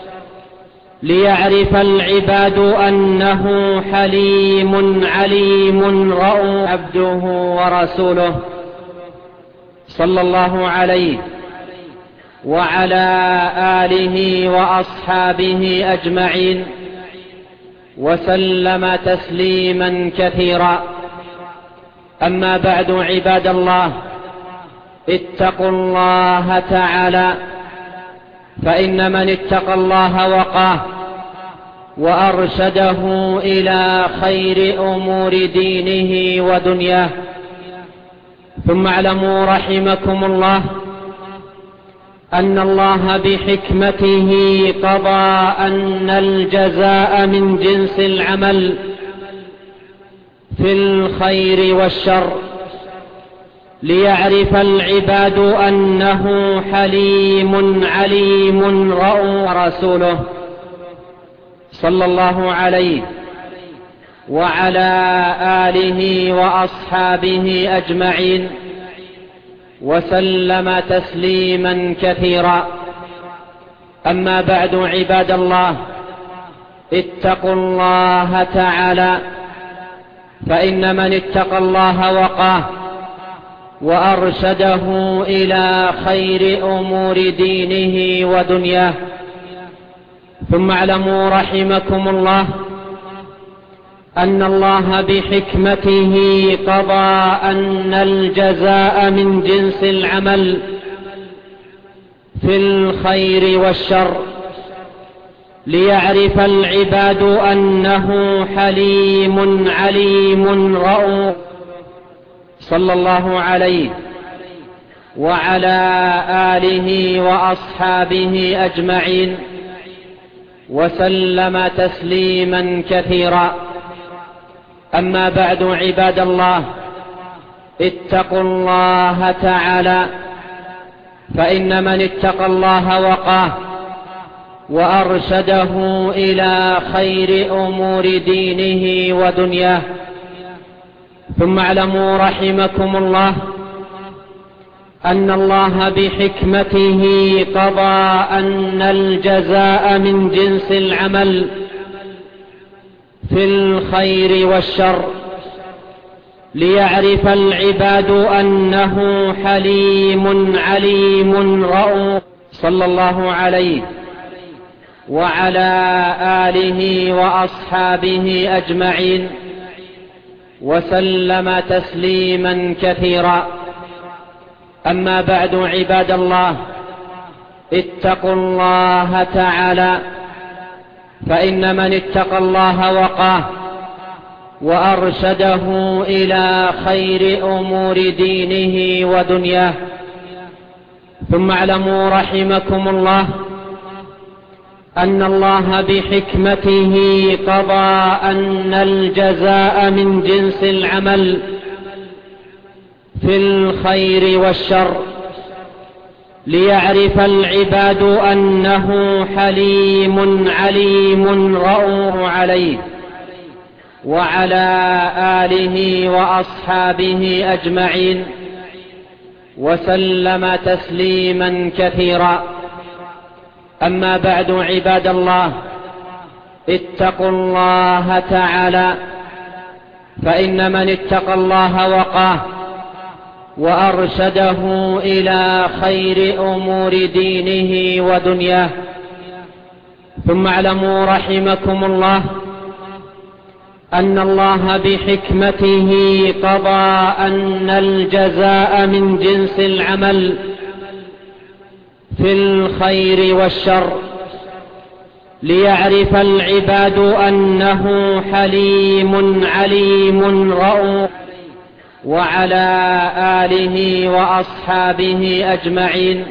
S1: ليعرف العباد أنه حليم عليم رؤوف، عبده ورسوله صلى الله عليه وعلى آله وأصحابه أجمعين وسلم تسليما كثيرا. أما بعد، عباد الله، اتقوا الله تعالى، فإن من اتقى الله وقاه وأرشده إلى خير أمور دينه ودنياه. ثم اعلموا رحمكم الله أن الله بحكمته قضى أن الجزاء من جنس العمل في الخير والشر، ليعرف العباد أنه حليم عليم رؤوف، رسوله صلى الله عليه وعلى آله وأصحابه أجمعين وسلم تسليما كثيرا. أما بعد، عباد الله، اتقوا الله تعالى، فإن من اتقى الله وقاه وأرشده إلى خير أمور دينه ودنياه. ثم اعلموا رحمكم الله أن الله بحكمته قضى أن الجزاء من جنس العمل في الخير والشر، ليعرف العباد أنه حليم عليم رؤوف صلى الله عليه وعلى آله وأصحابه أجمعين وسلم تسليما كثيرا. أما بعد، عباد الله، اتقوا الله تعالى، فإن من اتقى الله وقاه وأرشده إلى خير أمور دينه ودنياه. ثم اعلموا رحمكم الله أن الله بحكمته قضى أن الجزاء من جنس العمل في الخير والشر، ليعرف العباد أنه حليم عليم رؤوف، صلى الله عليه وعلى آله وأصحابه أجمعين وسلم تسليما كثيرا. أما بعد، عباد الله، اتقوا الله تعالى، فإن من اتقى الله وقاه وأرشده إلى خير أمور دينه ودنياه. ثم اعلموا رحمكم الله أن الله بحكمته قضى أن الجزاء من جنس العمل في الخير والشر، ليعرف العباد أنه حليم عليم رؤوف عليه وعلى آله وأصحابه أجمعين وسلم تسليما كثيرا. أما بعد، عباد الله، اتقوا الله تعالى، فإن من اتقى الله وقاه وأرشده إلى خير أمور دينه ودنياه. ثم اعلموا رحمكم الله أن الله بحكمته قضى أن الجزاء من جنس العمل في الخير والشر، ليعرف العباد أنه حليم عليم رؤوف، وعلى آله وأصحابه أجمعين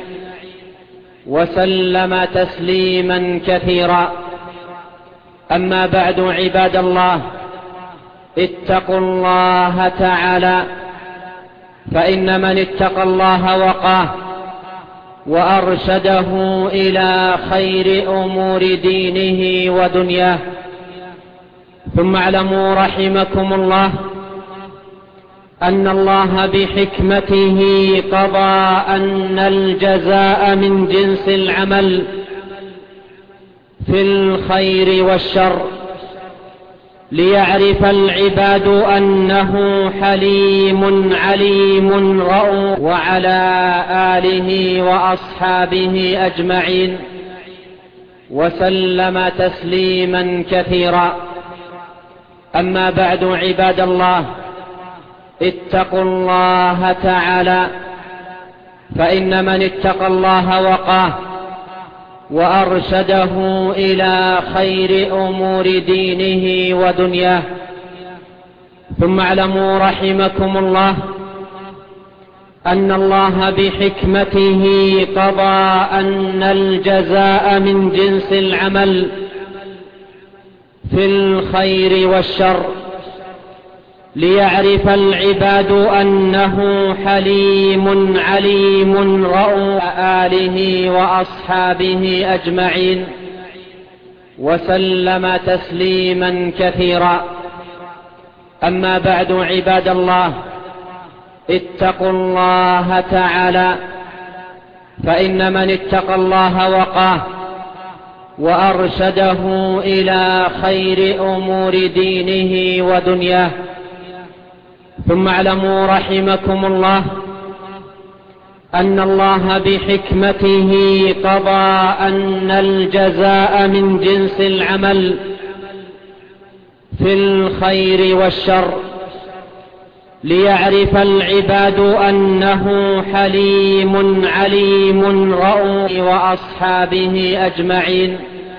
S1: وسلم تسليما كثيرا. أما بعد، عباد الله، اتقوا الله تعالى، فإن من اتقى الله وقاه وأرشده إلى خير أمور دينه ودنياه. ثم اعلموا رحمكم الله أن الله بحكمته قضى أن الجزاء من جنس العمل في الخير والشر، ليعرف العباد أنه حليم عليم رؤوف، وعلى آله وأصحابه أجمعين وسلم تسليما كثيرا. أما بعد، عباد الله، اتقوا الله تعالى، فإن من اتقى الله وقاه وأرشده إلى خير أمور دينه ودنياه. ثم اعلموا رحمكم الله أن الله بحكمته قضى أن الجزاء من جنس العمل في الخير والشر، ليعرف العباد أنه حليم عليم رؤوف، آله وأصحابه أجمعين وسلم تسليما كثيرا. أما بعد، عباد الله، اتقوا الله تعالى، فإن من اتقى الله وقاه وأرشده إلى خير أمور دينه ودنياه. ثم اعلموا رحمكم الله أن الله بحكمته قضى أن الجزاء من جنس العمل في الخير والشر، ليعرف العباد أنه حليم عليم رؤوف، وأصحابه أجمعين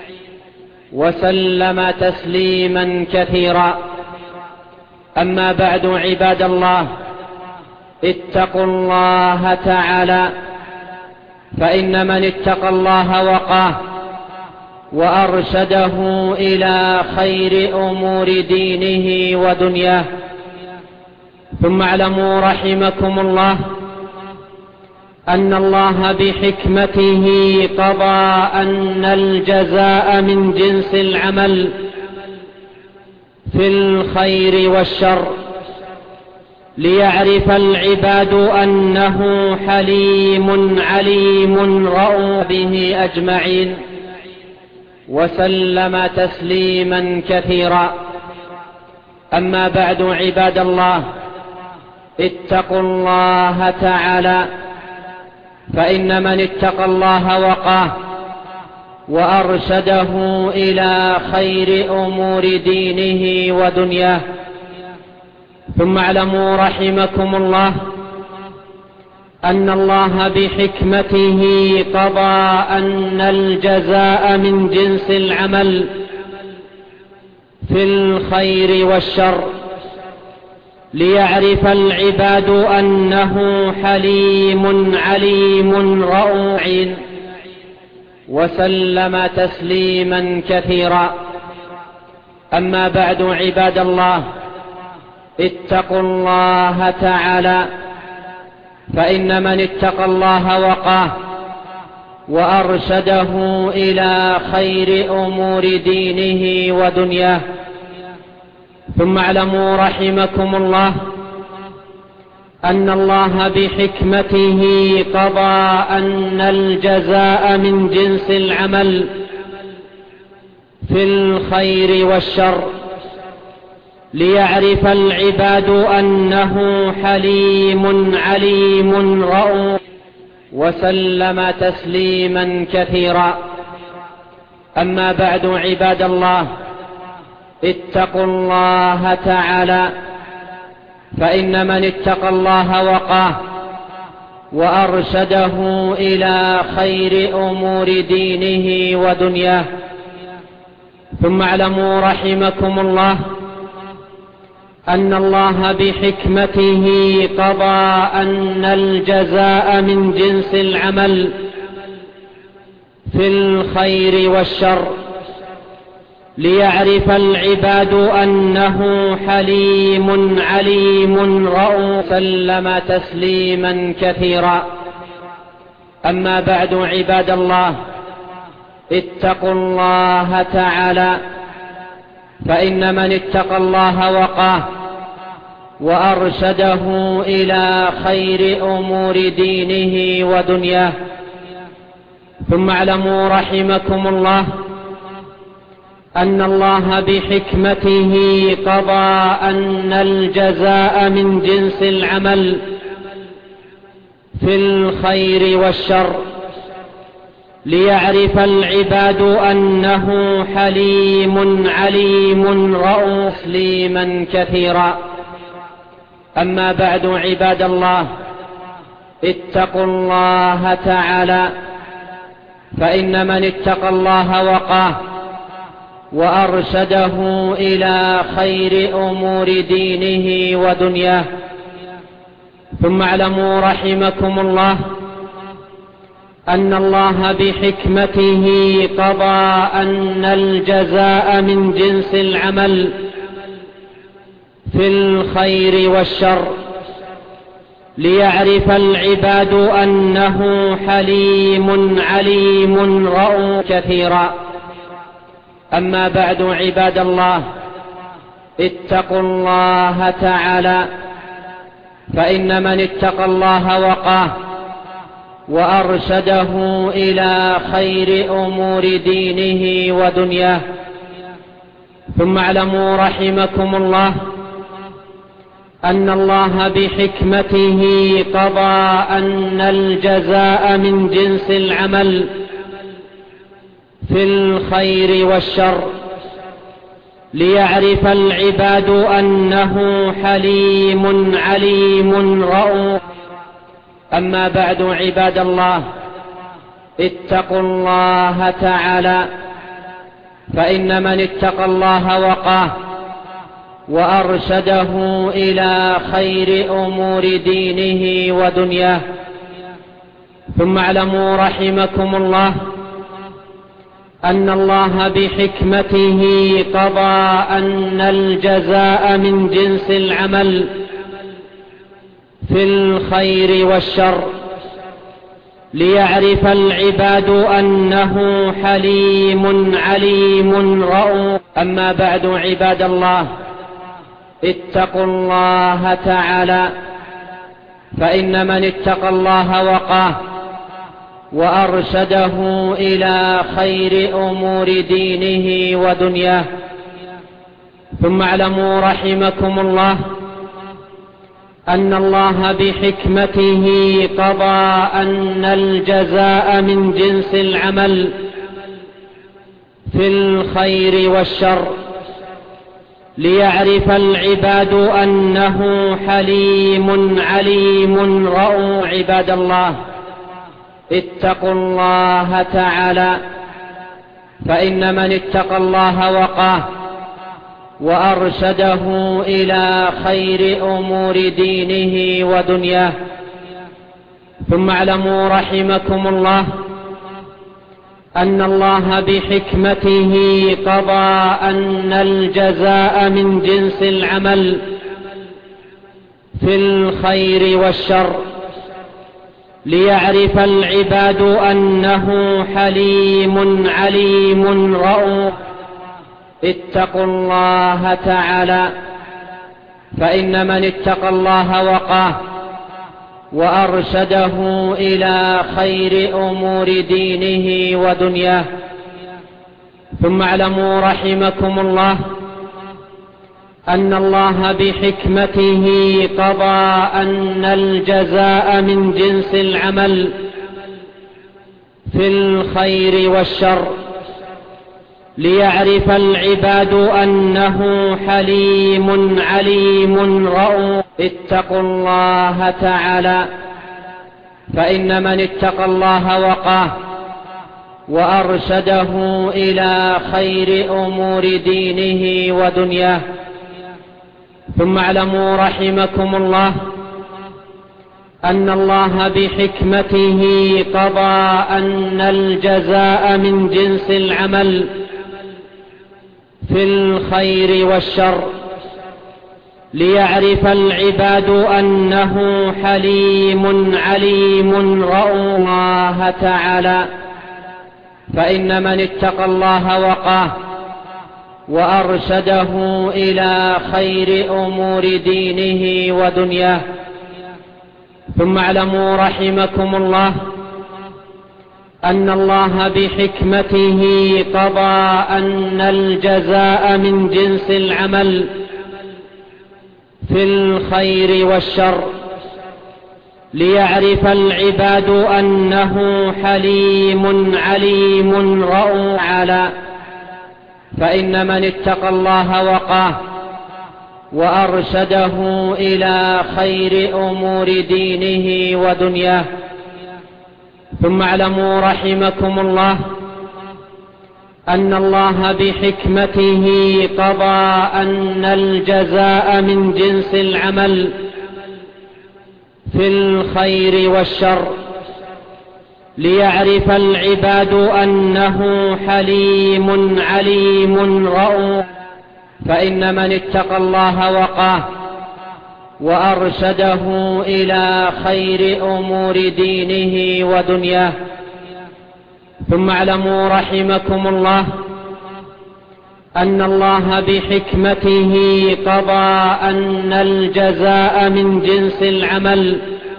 S1: وسلم تسليما كثيرا. أما بعد، عباد الله، اتقوا الله تعالى، فإن من اتقى الله وقاه وأرشده إلى خير أمور دينه ودنياه. ثم اعلموا رحمكم الله أن الله بحكمته قضى أن الجزاء من جنس العمل في الخير والشر، ليعرف العباد أنه حليم عليم رؤوف به أجمعين، وسلم تسليما كثيرا. أما بعد، عباد الله، اتقوا الله تعالى، فإن من اتقى الله وقاه وأرشده إلى خير أمور دينه ودنياه. ثم اعلموا رحمكم الله أن الله بحكمته قضى أن الجزاء من جنس العمل في الخير والشر، ليعرف العباد أنه حليم عليم رؤوف، وسلم تسليما كثيرا. أما بعد، عباد الله، اتقوا الله تعالى، فإن من اتقى الله وقاه وأرشده إلى خير أمور دينه ودنياه. ثم اعلموا رحمكم الله أن الله بحكمته قضى أن الجزاء من جنس العمل في الخير والشر، ليعرف العباد أنه حليم عليم رؤوف، وسلم تسليما كثيرا. أما بعد، عباد الله، اتقوا الله تعالى، فإن من اتقى الله وقاه وأرشده إلى خير أمور دينه ودنياه. ثم اعلموا رحمكم الله أن الله بحكمته قضى أن الجزاء من جنس العمل في الخير والشر، ليعرف العباد أنه حليم عليم رؤوف، سلم تسليما كثيرا. أما بعد، عباد الله، اتقوا الله تعالى، فإن من اتقى الله وقاه وأرشده إلى خير أمور دينه ودنياه. ثم اعلموا رحمكم الله أن الله بحكمته قضى أن الجزاء من جنس العمل في الخير والشر، ليعرف العباد أنه حليم عليم رؤوف، تسليما كثيرا. أما بعد، عباد الله، اتقوا الله تعالى، فإن من اتقى الله وقاه وأرشده إلى خير أمور دينه ودنياه. ثم اعلموا رحمكم الله أن الله بحكمته قضى أن الجزاء من جنس العمل في الخير والشر، ليعرف العباد أنه حليم عليم رؤوف كثيرا. أما بعد، عباد الله، اتقوا الله تعالى، فإن من اتقى الله وقاه وأرشده إلى خير أمور دينه ودنياه. ثم اعلموا رحمكم الله أن الله بحكمته قضى أن الجزاء من جنس العمل في الخير والشر، ليعرف العباد أنه حليم عليم رؤوف. أما بعد، عباد الله، اتقوا الله تعالى، فإن من اتقى الله وقاه وأرشده إلى خير أمور دينه ودنياه. ثم اعلموا رحمكم الله أن الله بحكمته قضى أن الجزاء من جنس العمل في الخير والشر، ليعرف العباد أنه حليم عليم رؤوف. أما بعد، عباد الله، اتقوا الله تعالى، فإن من اتقى الله وقاه وأرشده إلى خير أمور دينه ودنياه. ثم اعلموا رحمكم الله أن الله بحكمته قضى أن الجزاء من جنس العمل في الخير والشر، ليعرف العباد أنه حليم عليم رؤوف. عباد الله، اتقوا الله تعالى، فإن من اتقى الله وقاه وأرشده إلى خير أمور دينه ودنياه. ثم اعلموا رحمكم الله أن الله بحكمته قضى أن الجزاء من جنس العمل في الخير والشر، ليعرف العباد أنه حليم عليم رؤوف. اتقوا الله تعالى، فإن من اتقى الله وقاه وأرشده إلى خير أمور دينه ودنياه. ثم اعلموا رحمكم الله أن الله بحكمته قضى أن الجزاء من جنس العمل في الخير والشر، ليعرف العباد أنه حليم عليم رؤوف. اتقوا الله تعالى، فإن من اتقى الله وقاه وأرشده إلى خير أمور دينه ودنياه. ثم اعلموا رحمكم الله أن الله بحكمته قضى أن الجزاء من جنس العمل في الخير والشر، ليعرف العباد أنه حليم عليم رؤوف. الله تعالى، فإن من اتقى الله وقاه وأرشده إلى خير أمور دينه ودنياه. ثم اعلموا رحمكم الله أن الله بحكمته قضى أن الجزاء من جنس العمل في الخير والشر، ليعرف العباد أنه حليم عليم رؤوف. تعالى، فإن من اتقى الله وقاه وأرشده إلى خير أمور دينه ودنياه. ثم اعلموا رحمكم الله أن الله بحكمته قضى أن الجزاء من جنس العمل في الخير والشر، ليعرف العباد أنه حليم عليم رؤوف. فإن من اتقى الله وقاه وأرشده إلى خير أمور دينه ودنياه. ثم اعلموا رحمكم الله أن الله بحكمته قضى أن الجزاء من جنس العمل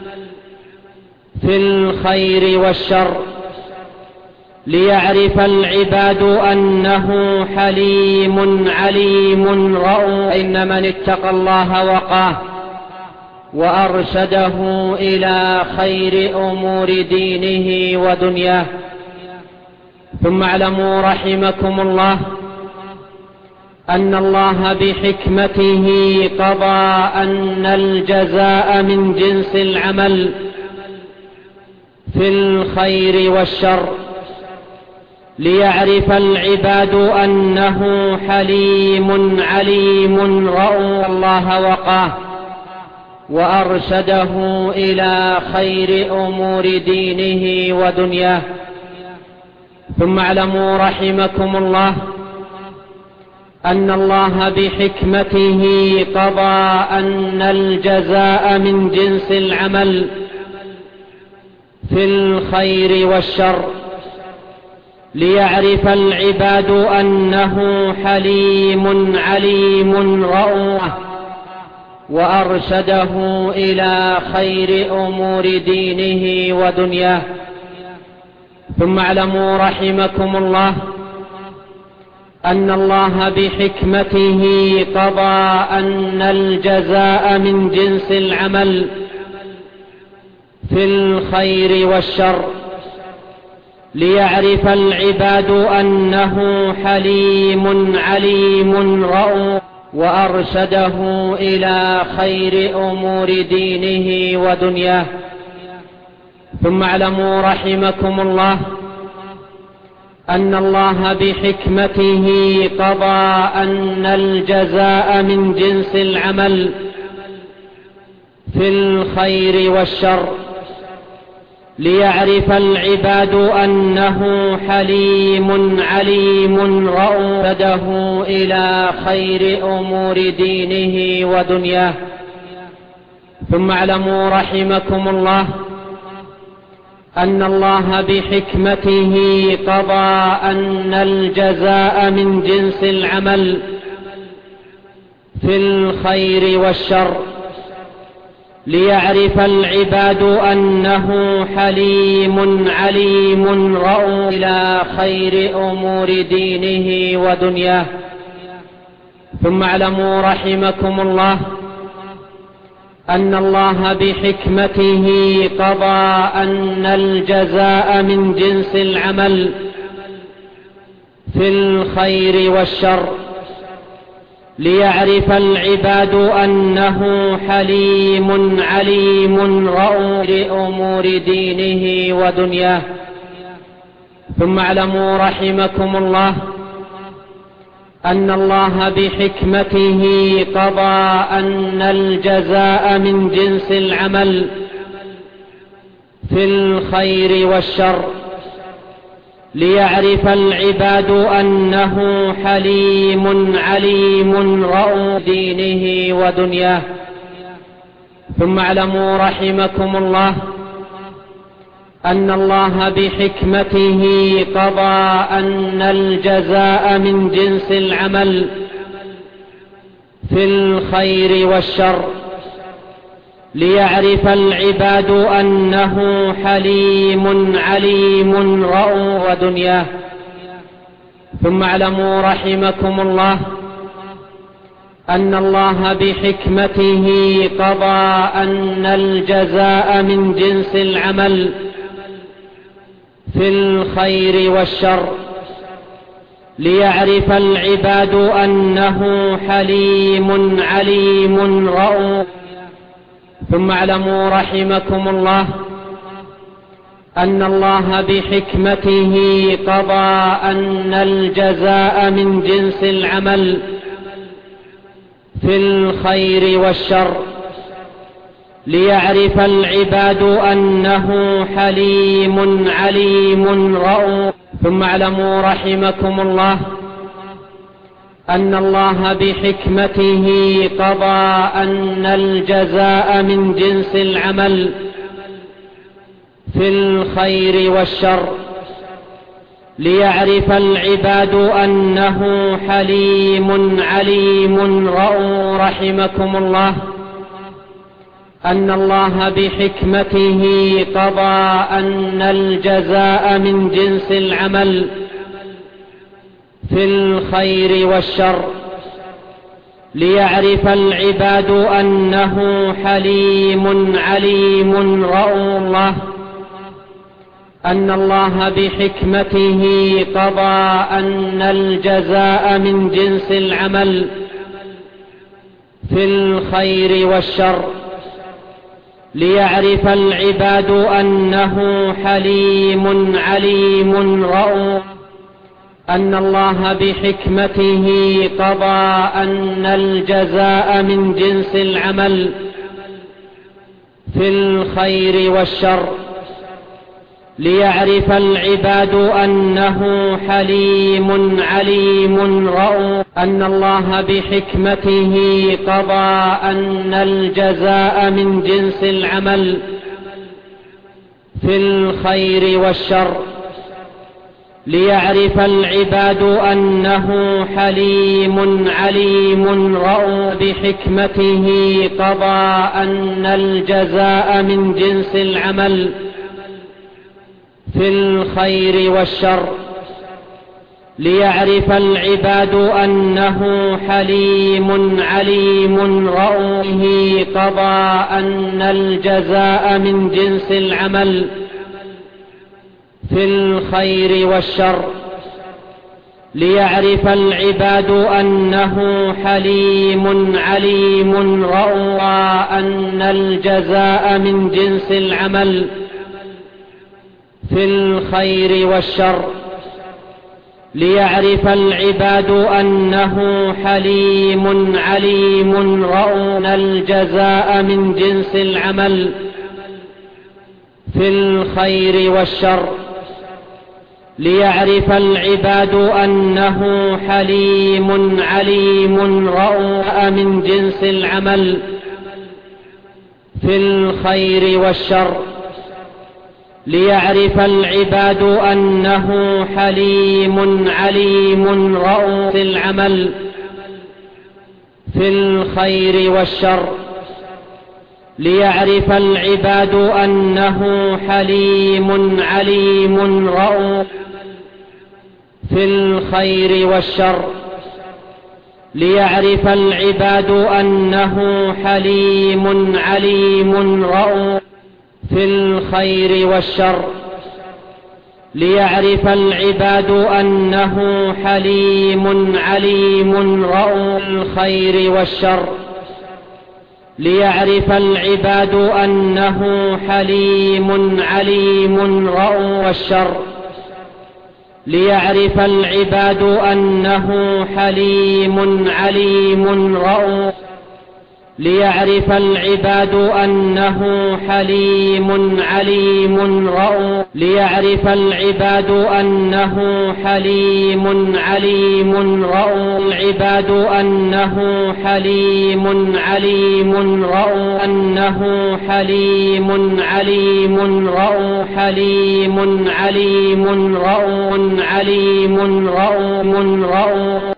S1: في الخير والشر، ليعرف العباد أنه حليم عليم رؤوف. إن من اتقى الله وقاه وأرشده إلى خير أمور دينه ودنياه. ثم اعلموا رحمكم الله أن الله بحكمته قضى أن الجزاء من جنس العمل في الخير والشر، ليعرف العباد أنه حليم عليم رؤوف. الله وقاه وأرشده إلى خير أمور دينه ودنياه. ثم اعلموا رحمكم الله أن الله بحكمته قضى أن الجزاء من جنس العمل في الخير والشر، ليعرف العباد أنه حليم عليم رؤوف، وأرشده إلى خير أمور دينه ودنياه. ثم اعلموا رحمكم الله أن الله بحكمته قضى أن الجزاء من جنس العمل في الخير والشر، ليعرف العباد أنه حليم عليم رؤوف، وأرشده إلى خير أمور دينه ودنياه. ثم اعلموا رحمكم الله أن الله بحكمته قضى أن الجزاء من جنس العمل في الخير والشر، ليعرف العباد أنه حليم عليم رؤوف، وأرشده إلى خير أمور دينه ودنياه. ثم اعلموا رحمكم الله أن الله بحكمته قضى أن الجزاء من جنس العمل في الخير والشر، ليعرف العباد أنه حليم عليم رؤوف، إلى خير أمور دينه ودنياه. ثم اعلموا رحمكم الله أن الله بحكمته قضى أن الجزاء من جنس العمل في الخير والشر، ليعرف العباد أنه حليم عليم رؤوف لأمور دينه ودنياه. ثم اعلموا رحمكم الله أن الله بحكمته قضى أن الجزاء من جنس العمل في الخير والشر، ليعرف العباد أنه حليم عليم رؤوف دينه ودنياه. ثم اعلموا رحمكم الله أن الله بحكمته قضى أن الجزاء من جنس العمل في الخير والشر، ليعرف العباد أنه حليم عليم رؤوف ودنياه. ثم اعلموا رحمكم الله أن الله بحكمته قضى أن الجزاء من جنس العمل في الخير والشر، ليعرف العباد أنه حليم عليم رؤوف. ثم اعلموا رحمكم الله أن الله بحكمته قضى أن الجزاء من جنس العمل في الخير والشر، ليعرف العباد أنه حليم عليم رؤوف. ثم اعلموا رحمكم الله أن الله بحكمته قضى أن الجزاء من جنس العمل في الخير والشر، ليعرف العباد أنه حليم عليم رؤوف. رحمكم الله أن الله بحكمته قضى أن الجزاء من جنس العمل في الخير والشر، ليعرف العباد أنه حليم عليم رؤوف. أن الله بحكمته قضى أن الجزاء من جنس العمل في الخير والشر، ليعرف العباد أنه حليم عليم رؤوف. أن الله بحكمته قضى أن الجزاء من جنس العمل في الخير والشر، ليعرف العباد أنه حليم عليم رؤوف. أن الله بحكمته قضى أن الجزاء من جنس العمل في الخير والشر، ليعرف العباد أنه حليم عليم رؤوف. بحكمته قضى أن الجزاء من جنس العمل في الخير والشر، ليعرف العباد أنه حليم عليم رؤوف. قضى أن الجزاء من جنس العمل في الخير والشر، ليعرف العباد أنه حليم عليم رؤوف. أن الجزاء من جنس العمل في الخير والشر، ليعرف العباد أنه حليم عليم رؤوف. الجزاء من جنس العمل في الخير والشر، ليعرف العباد أنه حليم عليم رؤوف. من جنس العمل في الخير والشر، ليعرف العباد أنه حليم عليم رؤوف. العمل في الخير والشر، ليعرف العباد أنه حليم عليم رؤوف. في الخير والشر، ليعرف العباد أنه حليم عليم رؤوف. في الخير والشر، ليعرف العباد أنه حليم عليم رؤوف. الخير والشر، ليعرف العباد أنه حليم عليم رؤوف. والشر، ليعرف العباد أنه حليم عليم رؤوف. ليعرف العباد أنه حليم عليم رؤوف. ليعرف العباد أنه حليم عليم رؤوف. العباد أنه حليم عليم رؤوف. أنه حليم عليم رؤوف. حليم عليم رؤوف. عليم رؤوف.